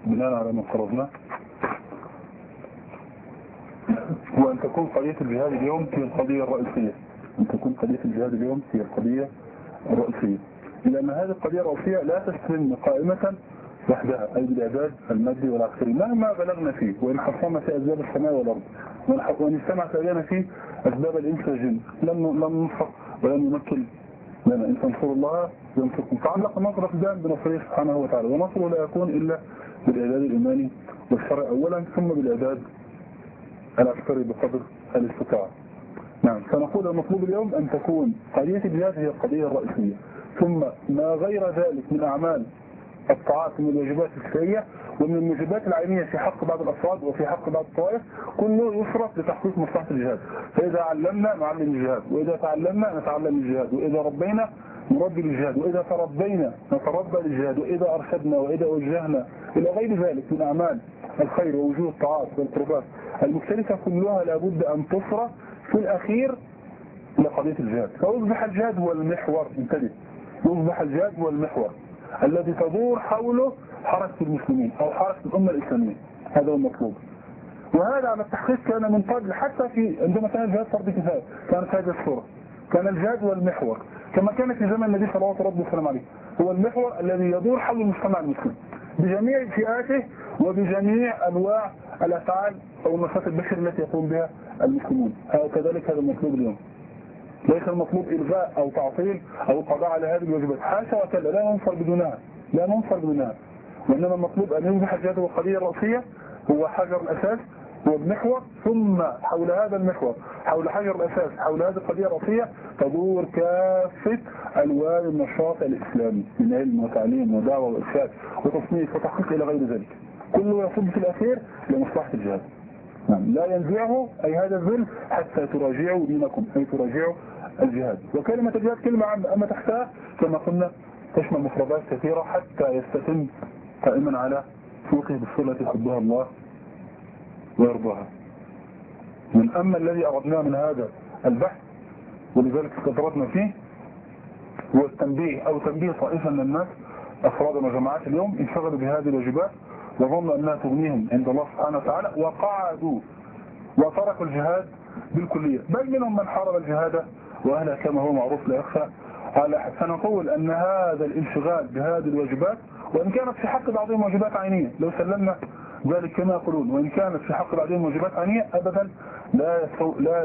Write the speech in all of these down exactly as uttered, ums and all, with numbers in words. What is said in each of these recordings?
بناء على ما فرضناه هو أن تكون قضية الجهاد اليوم هي القضية الرئيسية. أن تكون قضية الجهاد اليوم هي القضية الرئيسية، لأن هذه القضية الرئيسية لا تستلم قائمة وحدها، أي بالإعداد المادي والعسكري مهما بلغنا فيه، وإن حصلنا في أسباب السماء والأرض، وإن اجتمعت علينا فيه أسباب الإنس والجن، لم لم ننصر ولم نمكن لنا. إن تنصروا الله ينصركم. تعلق النصر دائما بنصره سبحانه وتعالى، ونصره لا يكون إلا بالإعداد الإيماني والشرعي أولا، ثم بالإعداد العسكري بقدر الاستطاعة. نعم، فنقول المطلوب اليوم أن تكون قضية الجهاد هي القضية الرئيسية، ثم ما غير ذلك من أعمال الطاعات من الواجبات الشرعية ومن الواجبات العينية في حق بعض الأفراد وفي حق بعض الطوائف كله يصرف لتحقيق مصلحة الجهاد. فإذا علمنا نعلم الجهاد، وإذا تعلمنا نتعلم الجهاد، وإذا ربينا نربي للجهاد، وإذا تربينا نتربى للجهاد، وإذا أرشدنا وإذا وجهنا إلى غير ذلك من أعمال الخير ووجوه الطاعات والقربات المختلفة كلها لابد أن تصرف في الأخير لقضية الجهاد. فأصبح الجهاد هو المحور، انتبه، يصبح الجهاد هو المحور الذي تدور حوله حركة المسلمين أو حركة الأمة الإسلامية. هذا هو المطلوب، وهذا على التحقيق كان من قبل، حتى في عندما كان الجهاد فرض كفاية كانت هذه الصورة، كان الجهاد هو المحور كما كان في زمن النبي صلى الله عليه وسلم عليه، هو المحور الذي يدور حول المجتمع المسلم بجميع فئاته وبجميع أنواع الأفعال أو النشاط البشري التي يقوم بها المسلمون. كذلك هذا المطلوب اليوم، ليس المطلوب إلغاء أو تعطيل أو القضاء على هذه الواجبات، حاشا وكلا، لا ننصر بدونها، لا ننصر بدونها، وإنما المطلوب أن يصبح الجهاد هو القضية الرئيسية، هو حجر الأساس، هو المحور، ثم حول هذا المحور، حول حجر الأساس، حول هذه القضية الرئيسية تدور كافة ألوان النشاط الإسلامي من علم وتعليم ودعوة وإرشاد وتصنيف وتحقيق إلى غير ذلك، كله يصب في الأخير لمصلحة الجهاد. نعم، لا ينزعه أي هذا الذل حتى تراجعوا دينكم، أي تراجعوا الجهاد. وكلمة الجهاد كلمة عامة، أما تحتها كما قلنا تشمل مفردات كثيرة حتى يستتم قائما على سوقه بالصلة يحبها الله ويرضاها. من أما الذي أردناه من هذا البحث ولذلك استدركنا فيه هو التنبيه أو تنبيه طائفة من الناس أفراد وجماعات اليوم انشغلوا بهذه الواجبات وظنوا أنها تغنيهم عند الله سبحانه وتعالى وقعدوا وتركوا الجهاد بالكلية، بل منهم من حارب الجهاد وأهله كما هو معروف لا يخفى على أحد. فنقول أن هذا الانشغال بهذه الواجبات، وإن كانت في حق بعضهم واجبات عينية لو سلمنا ذلك كما يقولون، وإن كانت في حق بعضهم واجبات عينية أبدا لا يسو... لا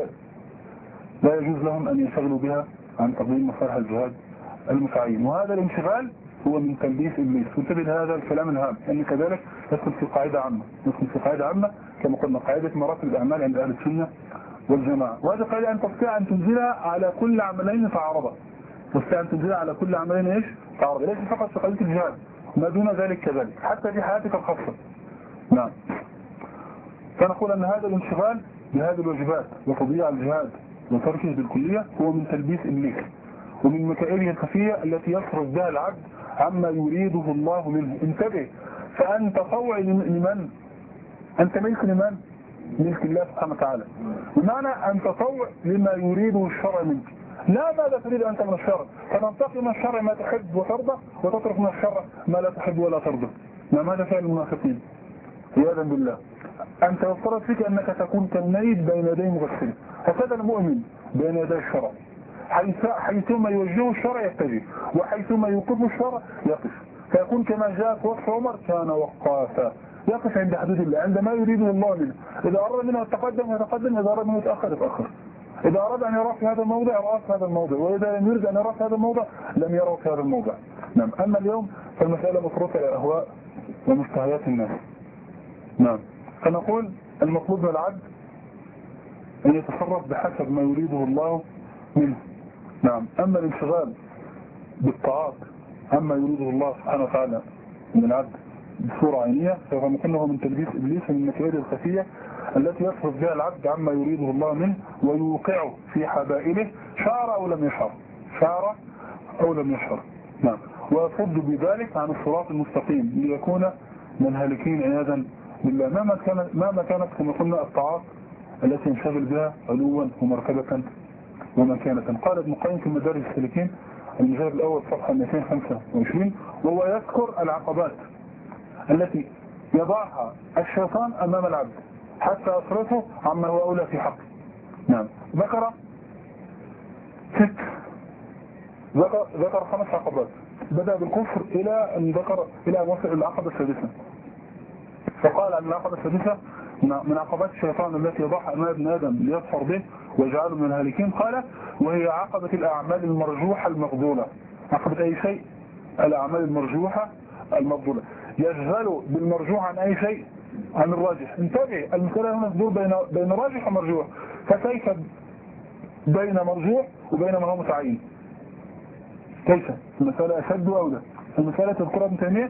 لا يجوز لهم أن ينشغلوا بها عن تقديم مصالح الجهاد المتعين. وهذا الانشغال هو من تلبيس إبليس، وانتبه لهذا الكلام الهام، أن كذلك يدخل في قاعدة عامة، يدخل في قاعدة عامة كما قلنا قاعدة مراتب الأعمال عند أهل السنة والجماعة، وهذه قاعدة أن تستطيع أن تنزلها على كل عملين تعارضا، تستطيع أن تنزلها على كل عملين إيش تعارضا، ليس فقط في قضية الجهاد، ما دون ذلك كذلك حتى في حياتك الخاصة. نعم، فنقول أن هذا الانشغال بهذه الواجبات وتضييع الجهاد وتركه بالكلية هو من تلبيس إبليس ومن مكائده الخفية التي يصرف بها العبد عما يريده الله منه. انتبه، فأنت طوع لمن؟ أنت ملك لمن؟ ملك الله سبحانه وتعالى، بمعنى أن تطوع لما يريده الشرع منك، لا ماذا تريد أنت من الشرع، فتنتقي من الشرع ما تحب وترضى وتترك من الشرع ما لا تحب ولا ترضى. ما هذا فعل المنافقين عياذا بالله. أنت يفترض فيك أنك تكون كالميت بين يدي مغسل، هكذا المؤمن بين يدي الشرع، حيث حيثما يوجهه الشرع يتجه، وحيثما يوقفه الشرع يقف، فيكون كما جاء في وصف عمر كان وقافا، يقف عند حدود الله عندما يريده الله منه. إذا أراد منه يتقدم يتقدم، إذا أراد منه يتأخر يتأخر، إذا أراد أن يرى في هذا الموضع يرى في هذا الموضع، وإذا لم يريد أن يرى في هذا الموضع لم يرى في هذا الموضع. نعم، أما اليوم فالمسألة متروكة إلى أهواء ومشتهيات الناس. نعم، فنقول المطلوب من العبد أن يتصرف بحسب ما يريده الله منه. نعم، أما الانشغال بالطاعات عما يريده الله سبحانه وتعالى من العبد بصورة عينية فكما قلنا هو من تلبيس إبليس من المكائد الخفية التي يصرف بها العبد عما يريده الله منه ويوقعه في حبائله شعر أو لم يشعر، شعر أو لم يشعر. نعم، ويصد بذلك عن الصراط المستقيم ليكون من هالكين عياذا بالله. مهما كانت مهما كانت كما قلنا الطاعات التي ينشغل بها علوا ومرتبة ومكانة. قال ابن القيم في مدارج السالكين المجلد الأول صفحة مئتين وخمسة وعشرين وهو يذكر العقبات التي يضعها الشيطان أمام العبد حتى يصرفه عما هو أولى في حقه. نعم. ذكر ست ذكر, ذكر خمس عقبات، بدأ بالكفر إلى أن ذكر إلى أن وصل العقبة السادسة. فقال أن العقبة السادسة من عقبات الشيطان التي يضعها أمام ابن آدم ليظفر به ويجعله من الهالكين، قال وهي عقبة الأعمال المرجوحة المفضولة. عقبة أي شيء؟ الأعمال المرجوحة المفضولة. يشغل بالمرجوح عن أي شيء؟ عن الراجح. انتبه، المسألة هنا تدور بين بين راجح ومرجوح، فكيف بين مرجوح وبين ما هو متعين؟ كيف؟ المسألة أشد وأولى. المسألة تذكرها ابن تيمية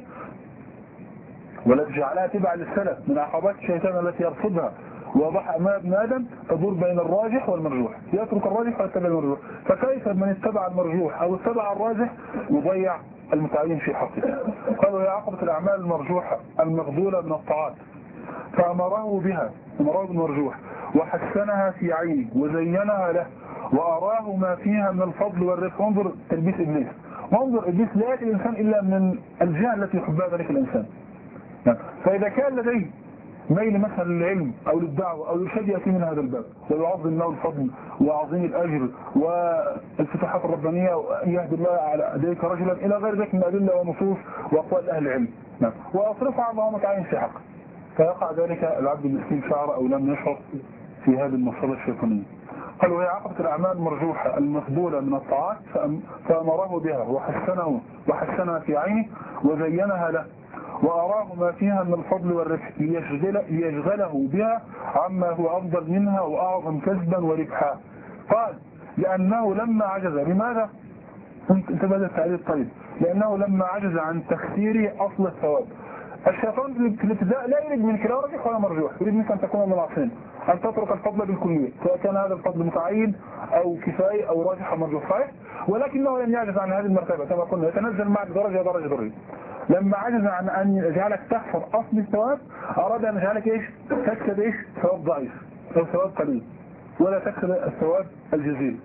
والتي جعلها تبع للسلف من عقبات الشيطان التي يرصدها ويضعها أمام ابن آدم تدور بين الراجح والمرجوح، يترك الراجح ويتبع المرجوح. فكيف من اتبع المرجوح أو اتبع الراجح يضيع المتعين في حقه؟ قالوا هي عقبة الأعمال المرجوحة المغضولة من الطاعات، فأمره بها، أمره بالمرجوح، وحسنها في عينه وزينها له وأراه ما فيها من الفضل والرفق. انظر تلبيس إبليس، وانظر إبليس لا يأتي الإنسان إلا من الجهة التي يحبها ذلك الإنسان. فإذا كان لديه ميل مثلا للعلم أو للدعوة أو يرشد يأتي من هذا الباب ويعظم له الفضل وعظيم الأجر والفتحات الربانية وأن يهدي الله على يديك رجلا إلى غير ذلك من أدلة ونصوص وأقوال أهل العلم، نعم، وأصرف عنه متعين في حقه، فيقع ذلك العبد المسكين شعر أو لم يشعر في هذه المصيبة الشيطانية. قالوا هي عقبة الأعمال المرجوحة المفضولة من الطاعات، فأمره بها وحسنه وحسنها في عينه وزينها له وأراه ما فيها من الفضل والربح ليشغل ليشغله بها عما هو أفضل منها وأعظم كسبا وربحا. قال لأنه لما عجز، لماذا؟ انتبه للتعليل الطيب، لأنه لما عجز عن تخسير أصل الثواب. الشيطان في الابتداء لا يريد منك لا رجح ولا مرجوح، يريد منك أن تكون من العصين، أن تترك الفضل بالكلية، سواء كان هذا الفضل متعين أو كفاية أو راجح أو مرجوح، صحيح؟ ولكنه لم يعجز عن هذه المرتبة كما قلنا، يتنزل معك درجة درجة درجة. لما عجز عن أن يجعلك تحفظ أصل الثواب أراد أن يجعلك إيش؟ تكسب إيش؟ ثواب ضعيف أو ثواب قليل، ولا تكسب الثواب الجزيل.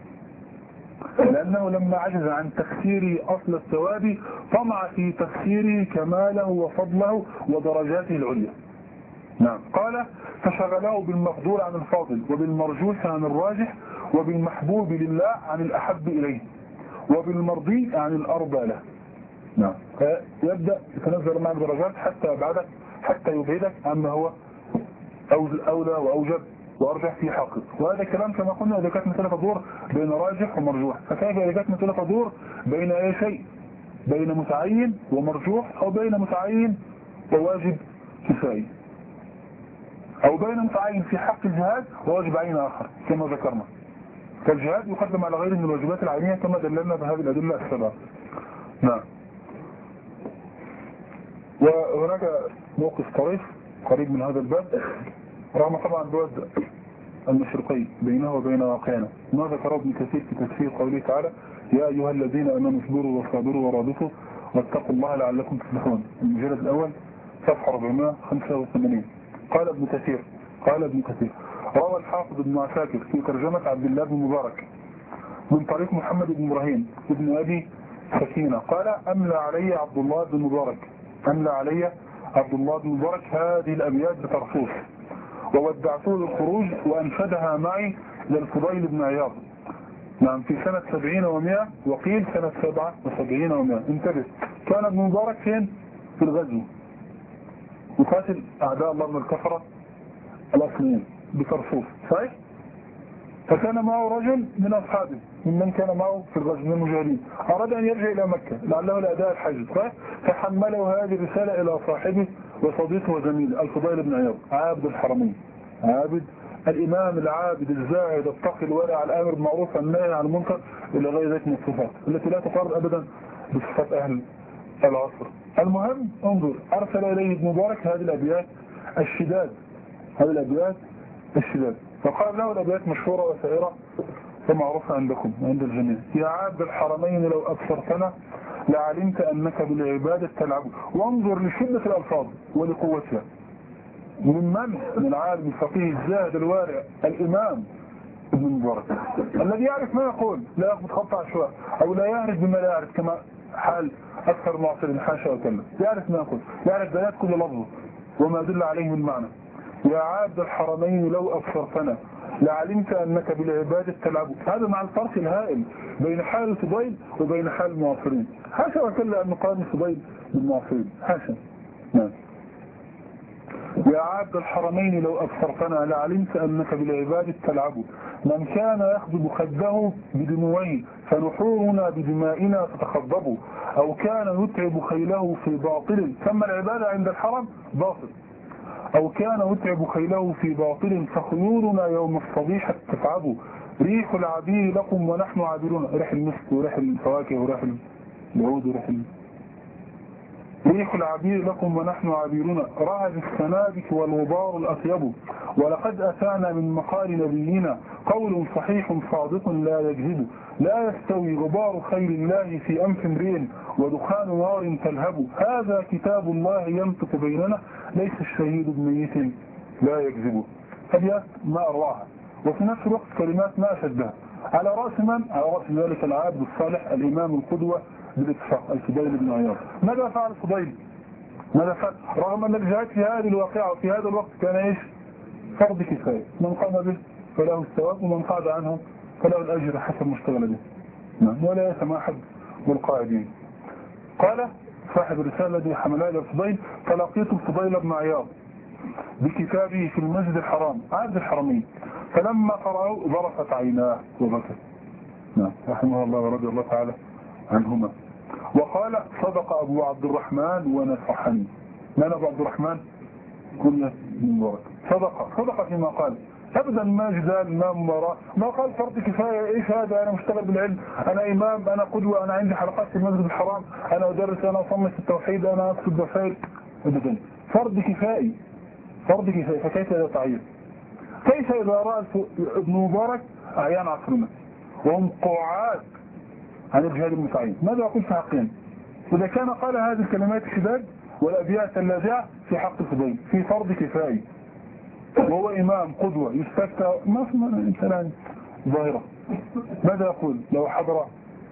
لأنه لما عجز عن تكسير أصل الثواب طمع في تكسير كماله وفضله ودرجاته العليا. نعم. قال فشغله بالمفضول عن الفاضل وبالمرجوح عن الراجح وبالمحبوب لله عن الأحب إليه وبالمرضي عن الأرضى له. نعم. فيبدأ يتنزل معك درجات حتى بعدك حتى يبعدك عما هو أولى وأوجب وأرجح في حقه. وهذا الكلام كما قلنا إذا كانت مسألة تدور بين راجح ومرجوح، فكيف إذا كانت مسألة تدور بين أي شيء؟ بين متعين ومرجوح، أو بين متعين وواجب كفاية، أو بين متعين في حق الجهاد وواجب عين آخر كما ذكرنا. فالجهاد يقدم على غيره من الواجبات العينية كما دللنا بهذه الأدلة السبعة. نعم. وهناك موقف طريف قريب من هذا الباب، رغم طبعا بعد المشرقي بينه وبين واقعنا، ما ذكره ابن كثير في تفسير قوله تعالى يا أيها الذين آمنوا اصبروا وصابروا ورابطوا واتقوا الله لعلكم تفلحون، المجلد الأول صفحة أربعمائة وخمسة وثمانين. قال ابن كثير قال ابن كثير روى الحافظ ابن عساكر في ترجمة عبد الله بن مبارك من طريق محمد بن إبراهيم ابن أبي سكينة قال أملى علي عبد الله بن مبارك أملى علي عبد الله بن مبارك هذه الأبيات بترفوس وودعته للخروج وأنشدها معي للفضيل بن عياض. نعم. في سنة سبعين ومئة وقيل سنة سبعة وسبعين ومئة. انتبه، كان ابن مبارك فين؟ في الغزو يقاتل أعداء الله من الكفرة الأصليين بترفوس، صحيح؟ فكان معه رجل من أصحابه ممن كان معه في الغزو من المجاهدين، أراد أن يرجع إلى مكة لعله لأداء الحج، فحمله هذه الرسالة إلى صاحبه وصديقه وزميله الفضيل بن عياض عابد الحرمين، عابد الإمام العابد الزاهد التقي الورع الآمر بالمعروف والنهي عن المنكر إلى غير ذلك من الصفات التي لا تقارن أبدا بصفات أهل العصر. المهم انظر، أرسل إليه ابن مبارك هذه الأبيات الشداد هذه الأبيات الشداد فقال له الأبيات مشهورة وسائرة ومعروفة عندكم وعند الجميع. يا عابد الحرمين لو أبصرتنا لعلمت أنك بالعبادة تلعب. وانظر لشدة الألفاظ ولقوتها. من من؟ من العالم الفقيه الزاهد الوارع الإمام ابن مبارك الذي يعرف ما يقول، لا يأخذ خط عشواء أو لا يعرف بما لا يعرف كما حال أكثر معصر حاشا وكلا، يعرف ما يقول، يعرف بيانات كل لفظه، وما دل عليه من معنى. يا عابد الحرمين لو أبصرتنا لعلمت أنك بالعبادة تلعب. هذا مع الفرق الهائل بين حال الفضيل وبين حال المعاصرين. حاشا وكلا أن نقارن الفضيل بالمعاصرين، حاشا. نعم. يا عابد الحرمين لو أبصرتنا لعلمت أنك بالعبادة تلعب. من كان يخضب خده بدموعه فنحورنا بدمائنا تتخضب، أو كان يتعب خيله في باطل. ثم العبادة عند الحرم باطل. أو كان يتعب خيله في باطل فخيولنا يوم الصبيحة تتعب. ريح العبير لكم ونحن عابرون. ريح المسك وريح الفواكه وريح العود وريح ال... ريح العبير لكم ونحن عابرون. رعد السنابك والغبار الأطيب. ولقد أتانا من مقال نبينا قول صحيح صادق لا يكذب. لا يستوي غبار خيل الله في أنف امرئ ودخان نار تلهب. هذا كتاب الله ينطق بيننا ليس الشهيد بميت لا يكذب. أبيات ما أرواها، وفي نفس الوقت كلمات ما أشدها. على رأس من؟ على رأس ذلك العابد الصالح الإمام القدوة بالاتفاق الفضيل بن عياض. ماذا فعل الفضيل؟ ماذا فعل؟ رغم أن الجهاد في هذه الواقعة وفي هذا الوقت كان إيش؟ فرض كفاية. من قام به فله الثواب ومن قعد عنه فله الأجر حسب مشتغل به. نعم. ولا يسمع أحد بالقاعدين. قال صاحب الرسالة الذي حملها إلى الفضيل: فلقيت الفضيل بن عياض بكتابه في المسجد الحرام عبد الحرمين، فلما قرأه ظرفت عيناه وبكت. نعم. رحمه الله ورضي الله تعالى عنهما. وقال: صدق أبو عبد الرحمن ونصحني. من أبو عبد الرحمن؟ كل من مبارك. صدق صدق فيما قال، أبدا ما جدال ما مباراة، ما قال فرض كفاية. إيش هذا؟ أنا مشتغل بالعلم، أنا إمام، أنا قدوة، أنا عندي حلقات في المسجد الحرام، أنا أدرس، أنا أصمم في التوحيد، أنا أكتب رسائل. أبدا. فرض كفاية، فرض كفاية. فكيف إذا تعين؟ كيف إذا رأى ابن مبارك أعيان عصرنا وهم قعاد عن الجهاد المتعين؟ ماذا أقول في حقهم؟ إذا كان قال هذه الكلمات الشداد والأبيات اللاذعة في حق الفضيل في فرض كفاية وهو إمام قدوة يستفتى ما في إنسان ظاهرة، ماذا يقول لو حضر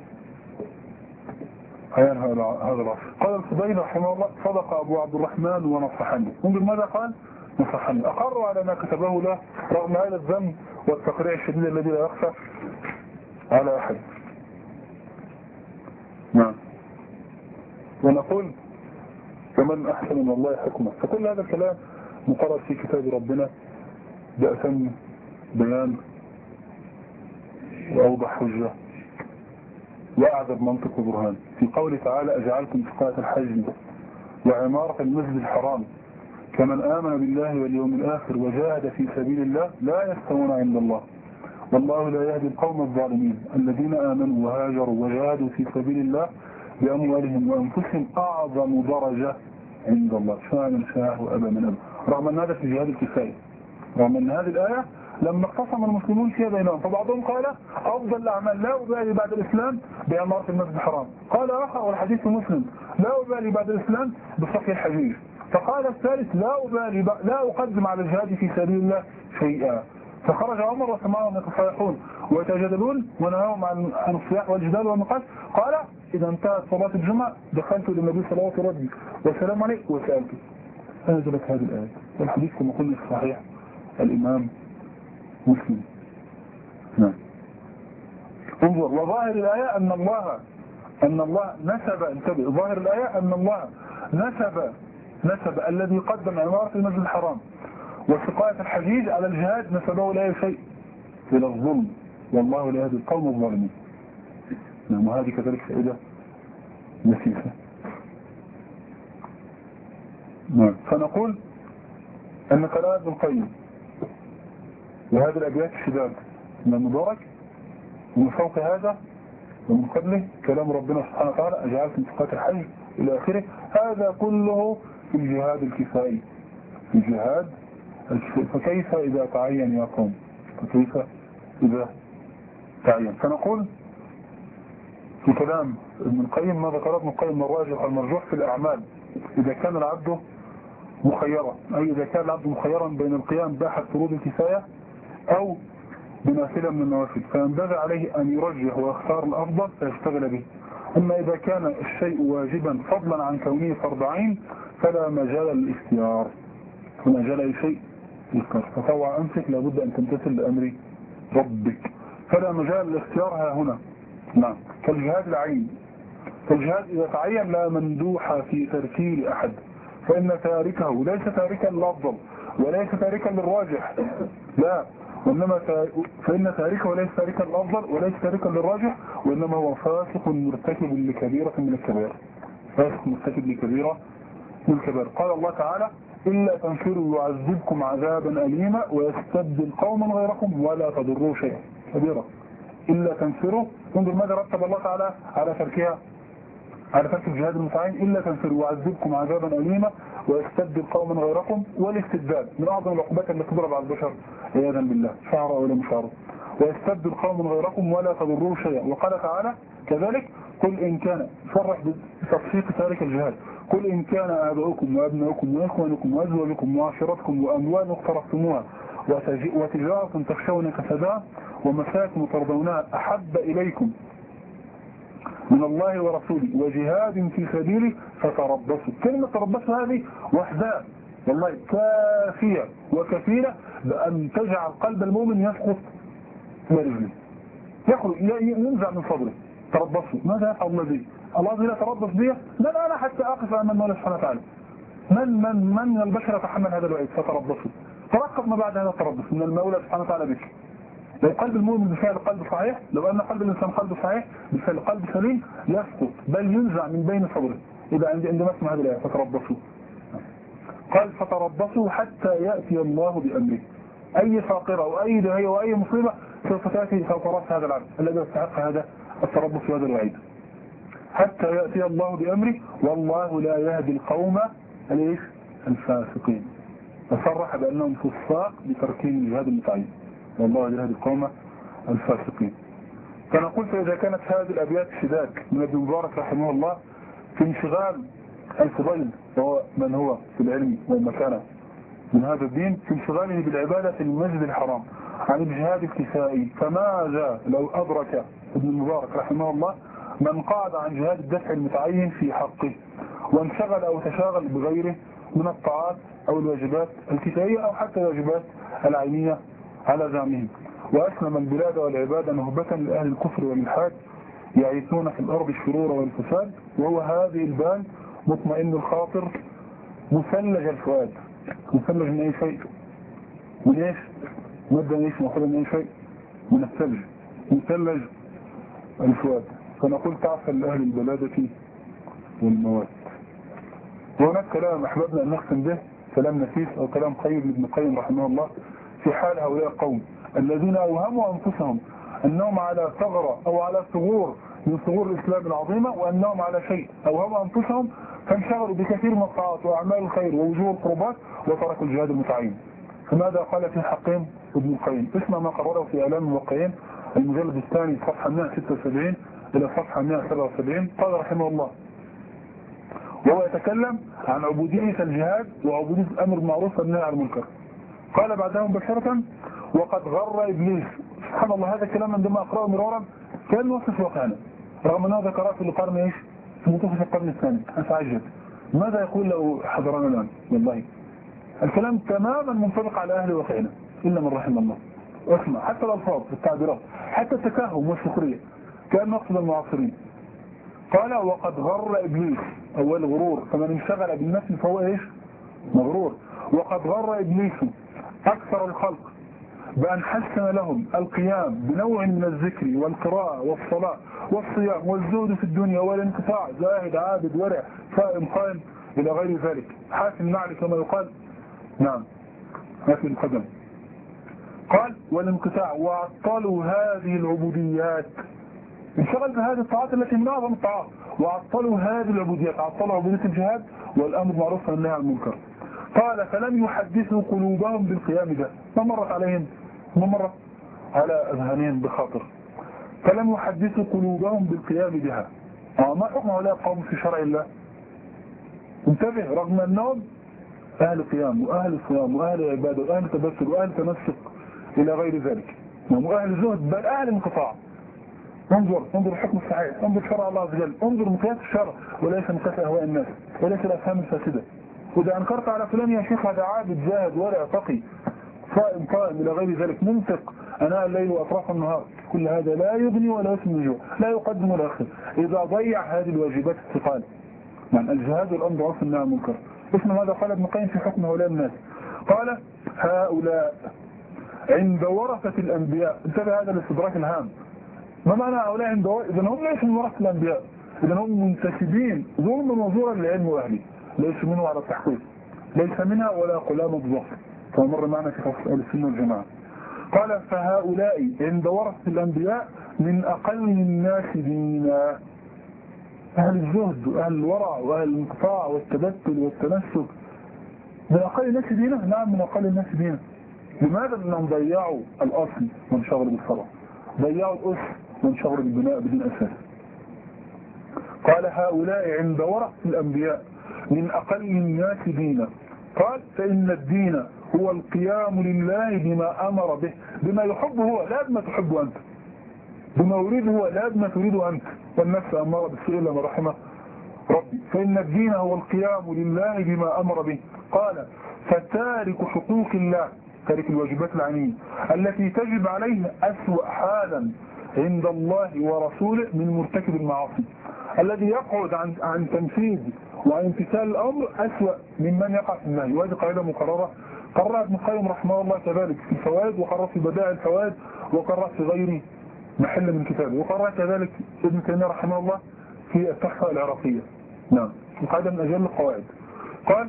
عيان هذا العصر؟ قال الفضيل رحمه الله: صدق أبو عبد الرحمن ونصحني. انظر ماذا قال؟ نصحني. أقر على ما كتبه له رغم هذا الذنب والتقريع الشديد الذي لا يخفى على أحد. نعم. ونقول: فمن أحسن من الله حكمه. فكل هذا الكلام مقرر في كتاب ربنا بأتم بيان وأوضح حجة وأعذب منطق وبرهان في قوله تعالى: أجعلكم سقاية الحج وعمارة المسجد الحرام كمن آمن بالله واليوم الآخر وجاهد في سبيل الله لا يستوون عند الله والله لا يهدي القوم الظالمين الذين آمنوا وهاجروا وجاهدوا في سبيل الله بأموالهم وأنفسهم أعظم درجة عند الله شاء من شاء وأبى من أبى. رغم أن هذا في جهاد الكفاية، رغم أن هذه الآية لما اقتسم المسلمون فيها بينهم، فبعضهم قال: أفضل الأعمال لا أبالي بعد الإسلام بعمارة المسجد الحرام. قال آخر والحديث مسلم: لا أبالي بعد الإسلام بصفي الحجيج. فقال الثالث: لا أبالي لا أقدم على الجهاد في سبيل الله شيئا. فخرج عمر وسمعهم يتصايحون ويتجادلون ونهاهم عن عن الصياح والجدال والنقاش. قال: إذا انتهت صلاة الجمعة دخلت للنبي صلى الله عليه وسلم والسلام عليه وسألته. أنزلت هذه الآية والحديث كما قلنا الصحيح الإمام مسلم. نعم. انظر، وظاهر الآية أن الله أن الله نسب انتبه ظاهر الآية أن الله نسب نسب الذي قدم عمارة المسجد الحرام وسقاية الحجيج على الجهاد نسبه لا شيء إلى الظلم والله لا يهدي القوم الظالمين. نعم. وهذه كذلك فائدة نسيسة. نعم. فنقول أن كلام ابن القيم وهذه الأبيات الشداد من المبارك ومن فوق هذا ومن قبله كلام ربنا سبحانه وتعالى: أجعلكم سقاية الحج إلى آخره. هذا كله في الجهاد الكفائي، في الجهاد الكفائي. فكيف إذا تعين يا قوم؟ فكيف إذا تعين؟ فنقول في كلام ابن القيم ما ذكره ابن القيم: الراجح والمرجوح في الأعمال إذا كان العبد مخيرا، أي إذا كان العبد مخيرا بين القيام بأحد فروض الكفاية أو بنافلة من النوافل فينبغي عليه أن يرجح ويختار الأفضل فيشتغل به. أما إذا كان الشيء واجبا فضلا عن كونه فرض عين فلا مجال للاختيار وما جاء أي شيء يذكر. فطوع أمسك لابد أن تمتثل لأمر ربك، فلا مجال الاختيار ها هنا. نعم. فالجهاد العين، فالجهاد إذا تعين لا مندوح في ترتيل أحد، فإن تاركه ليس تاركا للأفضل وليس تاركا للراجح، لا، وإنما فإن تاركه ليس تاركا للأفضل وليس تاركا للراجح، وإنما هو فاسق مرتكب لكبيرة من الكبائر، فاسق مرتكب لكبيرة من الكبائر. قال الله تعالى: إلا تنفروا يعذبكم عذابا أليما ويستبدل قوما غيركم ولا تضروه شيئا. كبيرة. إلا تنفروا، انظر ماذا رتب الله تعالى على تركها، على ترك الجهاد المتعين: إلا تنفروا يعذبكم عذابا أليما ويستبدل قوما غيركم. والاستبدال من أعظم العقوبات التي تضرب على البشر عياذا بالله، شعر ولا مشعر. ويستبدل قوما غيركم ولا تضروه شيئا. وقال تعالى كذلك: قل إن كان، صرح بتصفيق تارك الجهاد: قل إن كان آباؤكم وأبناؤكم وإخوانكم وأزواجكم وعشيرتكم وأموال اقترفتموها وتجارة تخشون كسادها ومساكن ترضونها أحب إليكم من الله ورسوله وجهاد في سبيله فتربصوا. كلمة تربصوا هذه وحدها والله كافية وكفيلة بأن تجعل قلب المؤمن يسقط إلى رجله، يخرج ينزع من صدره. تربصوا، ماذا يفعل الله بي؟ الله لا تربص بي؟ لا أنا حتى أقف أمام الله سبحانه وتعالى. من من من من البشر يتحمل هذا الوعيد؟ فتربصوا. ترقب ما بعد هذا التربص من المولى سبحانه وتعالى بك. لو قلب المؤمن بفعل قلب صحيح، لو أن قلب الإنسان قلب صحيح بفعل قلب سليم، يسقط بل ينزع من بين صدره. إذا عندما اسمع هذه الآية فتربصوا، قال فتربصوا حتى يأتي الله بأمره. أي فاقرة وأي دهية وأي مصيبة سوف تأتي سوف راس هذا العبد الذي يستحق هذا التربص وهذا الوعيد. حتى يأتي الله بأمره والله لا يهدي القوم الفاسقين. فصرح بأنهم فساق بتركهم الجهاد المتعين، والله لا يهدي القوم الفاسقين. فنقول فإذا كانت هذه الأبيات شداد من ابن مبارك رحمه الله في انشغال الفضيل وهو من هو في العلم والمكانة من هذا الدين، في انشغاله بالعبادة في المسجد الحرام عن الجهاد الكفائي، فماذا لو أدرك ابن المبارك رحمه الله من قعد عن جهاد الدفع المتعين في حقه وانشغل أو تشاغل بغيره من الطاعات أو الواجبات الكفائية أو حتى الواجبات العينية على زعمهم، وأسلم البلاد والعبادة نهبة لأهل الكفر والإلحاد يعيثون في الأرض الشرور والفساد، وهو هذه البال مطمئن الخاطر مثلج الفؤاد. مثلج من أي شيء؟ من إيش؟ مادة إيش مأخذة من أي شيء؟ من الثلج. مثلج الفؤاد. فنقول تعفى لأهل البلادة والمواد. وهناك كلام أحببنا أن نختم به، كلام نفيس أو كلام قيم لابن القيم رحمه الله في حال هؤلاء القوم الذين أوهموا أنفسهم أنهم على ثغرة أو على ثغور من ثغور الإسلام العظيمة، وأنهم على شيء أوهموا أنفسهم فانشغلوا بكثير من الطاعات وأعمال الخير ووجوه القربات وتركوا الجهاد المتعين. فماذا قال في حقهم ابن القيم؟ اسمع ما قرره في إعلام الموقعين المجلد الثاني صفحة مئة وستة وسبعين إلى صفحة مئة وسبعة وسبعين. قال رحمه الله وهو يتكلم عن عبودية الجهاد وعبودية الأمر بالمعروف والنهي عن المنكر. قال بعدها مباشرة: وقد غر إبليس. سبحان الله، هذا الكلام عندما أقرأه مرارا كان وصف واقعنا، رغم أنه ذكراه في القرن إيش؟ في منتصف القرن الثاني. أتعجب ماذا يقول له حضرنا الآن. والله الكلام تماما منطبق على أهل واقعنا إلا من رحم الله. اسمع حتى الألفاظ التعبيرات حتى التكهن والسخرية كان مقصد المعاصرين. قال: وقد غر إبليس، أول غرور، فمن انشغل بالنفس فهو إيش؟ مغرور. وقد غر إبليس أكثر الخلق بأن حسن لهم القيام بنوع من الذكر والقراءة والصلاة والصيام والزهد في الدنيا والانقطاع، زاهد عابد ورع صائم قائم إلى غير ذلك، حاسم نعل كما يقال. نعم، حاسم القدم. قال: والانقطاع، وعطلوا هذه العبوديات، انشغل بهذه الطاعات التي من أعظم الطاعات، وعطلوا هذه العبوديات، عطلوا عبودية الجهاد والأمر بالمعروف والنهي عن المنكر. قال: فلم يحدثوا قلوبهم بالقيام به. ما مرت عليهم؟ ما مرت على أذهانهم بخاطر. فلم يحدثوا قلوبهم بالقيام بها. ما حكم هؤلاء القوم في شرع الله؟ انتبه، رغم أنهم أهل قيام وأهل صيام وأهل عبادة وأهل تبسل وأهل تنسق إلى غير ذلك، وأهل زهد بل أهل انقطاع. انظر انظر الحكم الصحيح، انظر شرع الله عز وجل، انظر مقياس الشرع وليس مقياس أهواء الناس وليس الأفهام الفاسدة. وإذا أنكرت على فلان يا شيخ هذا عابد جاهد ورع تقي صائم قائم إلى غير ذلك منفق أناء الليل وأطراف النهار، كل هذا لا يغني ولا يسمن الجوع، لا يقدم ولا يأخر إذا ضيع هذه الواجبات الثقال. يعني الجهاد والأمر أصل إنها منكر. اسم هذا قال ابن القيم في حكم هؤلاء الناس، قال هؤلاء عند ورثة الأنبياء. انتبه هذا الاستدراك الهام. ما معنى هؤلاء عند ورثة؟ إذا هم ليسوا من ورثة الأنبياء، إذا هم منتسبين ظلما وزورا للعلم وأهله، ليسوا منه على التحقيق، ليس منها ولا قلامة ظفر، فمر معنا في فصل السنة والجماعة. قال فهؤلاء عند ورثة الأنبياء من أقل الناس دينا، أهل الزهد وأهل الورع وأهل الانقطاع والتبتل والتنسك، من أقل الناس دينا. نعم من أقل الناس دينا. لماذا؟ لأنهم ضيعوا الأصل وانشغلوا بالصلاة، ضيعوا الأصل وانشغلوا بالبناء بدون أساس. قال هؤلاء عند ورثة الأنبياء من أقل الناس دينا. قال فإن الدين هو القيام لله بما أمر به، بما يحبه هو لا بما تحبه أنت، بما يريده هو لا بما تريده أنت، والنفس أمر بالسوء إلا ما رحمه ربي. فإن الدين هو القيام لله بما أمر به. قال فتارك حقوق الله، تارك الواجبات العنية التي تجب عليه أسوأ حالا عند الله ورسوله من مرتكب المعاصي. الذي يقعد عن عن تنفيذ وعن امتثال الأمر أسوأ ممن يقع في النهي. وهذه قاعدة مقررة قررها ابن القيم رحمه الله كذلك في الفوائد، وقرر في بدائع الفوائد، وقرر في غير محل من كتابه، وقرر كذلك ابن تيمية رحمه الله في التحفة العراقية. نعم القاعدة من أجل القواعد. قال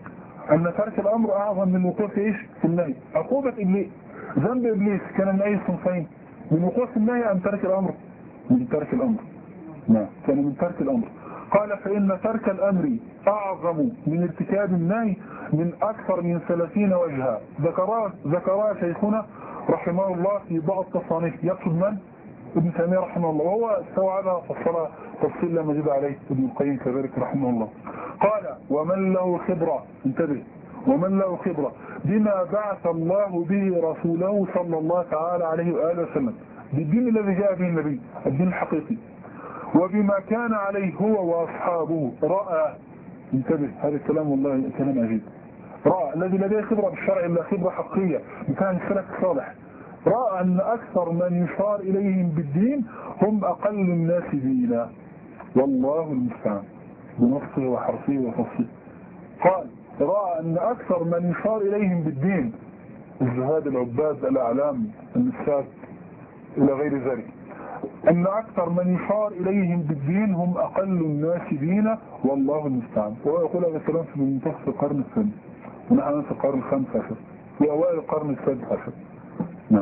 أن ترك الأمر أعظم من الوقوع في إيش؟ في النهي. عقوبة إبليس، ذنب إبليس كان من أي صنفين؟ من وقوع في النهي أم ترك الأمر؟ من ترك الأمر. نعم كان من ترك الأمر. قال فإن ترك الأمر أعظم من ارتكاب النهي من أكثر من ثلاثين وجها، ذكرها ذكرها شيخنا رحمه الله في بعض تصانيف. يقصد من؟ ابن تيمية رحمه الله، وهو استوعبها فصلها تفصيل لا مزيد عليه ابن القيم كذلك رحمه الله. قال ومن له خبرة، انتبه، ومن له خبرة بما بعث الله به رسوله صلى الله تعالى عليه وآله وسلم، بالدين الذي جاء به النبي، الدين الحقيقي، وبما كان عليه هو وأصحابه، رأى، انتبه هذا الكلام والله كلام عجيب، رأى الذي لديه خبرة بالشرع إلا خبرة حقيقية بكان السلف الصالح، رأى أن أكثر من يشار إليهم بالدين هم أقل الناس دينا، والله المستعان بنصه وحرفه وفصله. قال رأى أن أكثر من يشار إليهم بالدين الزهاد العباد الأعلام النساء إلى غير ذلك، أن أكثر من يشار إليهم بالدين هم أقل الناس دينا والله المستعان. وهو يقول هذا الكلام في منتصف القرن الثاني، ونحن في القرن الخامس عشر، في أوائل القرن السادس عشر. نعم.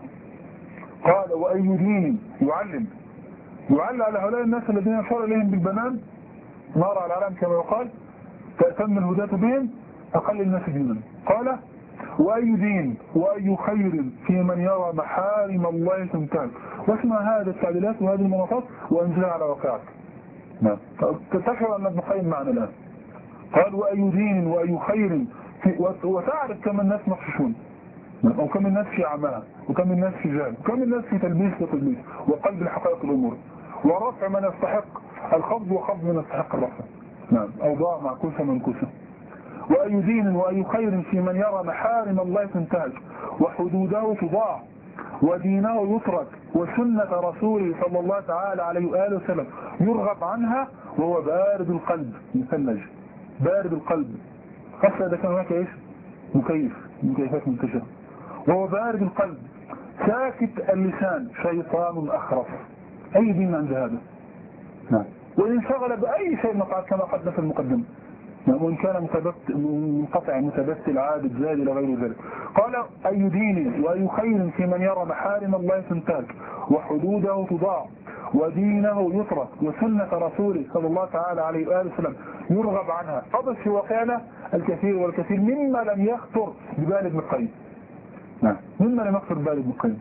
قال وأي دين يعلم يعلم على هؤلاء الناس الذين يشار إليهم بالبنان نار على العالم كما يقال، تأتم الهداة بهم أقل الناس دينا. قال وأي دين وأي خير في من يرى محارم الله تنتهك. واسمع هذه التعديلات وهذه المناطات وانزلها على واقعك. نعم. تشعر أن ابن القيم معنا الآن. قال وأي دين وأي خير في وتعرف كم الناس مخشوشون، وكم الناس في عماها، وكم الناس في جهل، وكم الناس في تلبيس وتدليس وقلب الحقائق الأمور، ورفع من يستحق الخفض وخفض من يستحق الرفع. نعم. أوضاع معكوسة منكوسة. وأي دين وأي خير في من يرى محارم الله تنتهك وحدوده تضاع ودينه يترك وسنة رسوله صلى الله تعالى عليه وآله وسلم يرغب عنها وهو بارد القلب مثلج، بارد القلب، خاصة إذا كان هناك إيش؟ مكيف، مكيفات منتشرة، وهو بارد القلب ساكت اللسان شيطان أخرف. أي دين عند هذا؟ نعم. وإن شغل بأي شيء نقع كما قدنا في المقدمة، وإن كان منقطع متبتل عابد زاد إلى غير ذلك. قال أي دين وأي خير في من يرى محارم الله تنتهك وحدوده تضاع ودينه يترك وسنة رسوله صلى الله تعالى عليه وآله وسلم يرغب عنها. قبل في واقعنا الكثير والكثير مما لم يخطر ببال ابن القيم. نعم. مما لم يخطر ببال ابن القيم.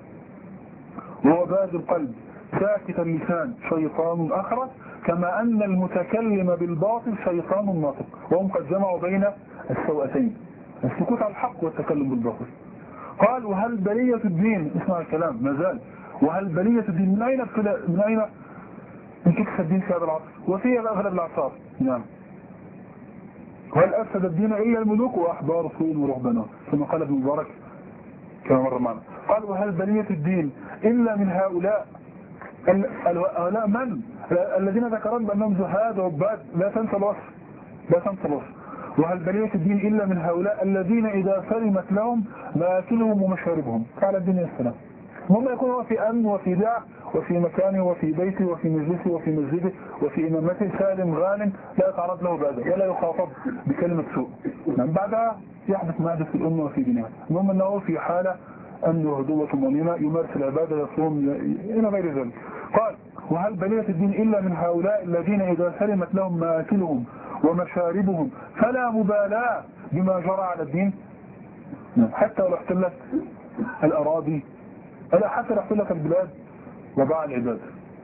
وهو بارد القلب ساكت اللسان شيطان أخرس، كما أن المتكلم بالباطل شيطان ناطق، وهم قد جمعوا بين السوءتين، السكوت على الحق والتكلم بالباطل. قال وهل بلية الدين، اسمع الكلام مازال، وهل بلية الدين من أين من أين من انكشف الدين في هذا العصر وفي أغلب الأعصار؟ نعم. وهل أفسد الدين إلا الملوك وأحبار سوء ورهبانه، ثم قال ابن مبارك كما مر معنا، قال وهل بلية الدين إلا من هؤلاء هؤلاء من الذين ذكرون بأنهم زهاد وعباد، لا تنسى الوصف لا تنسى الوصف. وهل بلية الدين إلا من هؤلاء الذين إذا سلمت لهم مآكلهم ومشاربهم، فعلى الدين السلام، هم يكون هو في أمن وفي داع وفي مكانه وفي بيته وفي مجلسه وفي مسجده وفي إمامته سالم غانم، لا يتعرض له بأذى ولا يخاطب بكلمة سوء. من بعدها يحدث ما يحدث في الأمة وفي دينها، المهم أنه في حالة أمن وهدوء وطمأنينة يمارس العبادة يصوم إلى غير ذلك. قال وهل بلية الدين إلا من هؤلاء الذين إذا سلمت لهم مآكلهم ومشاربهم فلا مبالاة بما جرى على الدين، حتى لو احتلت الأراضي، ألا حتى لو احتلت البلاد وباع العباد،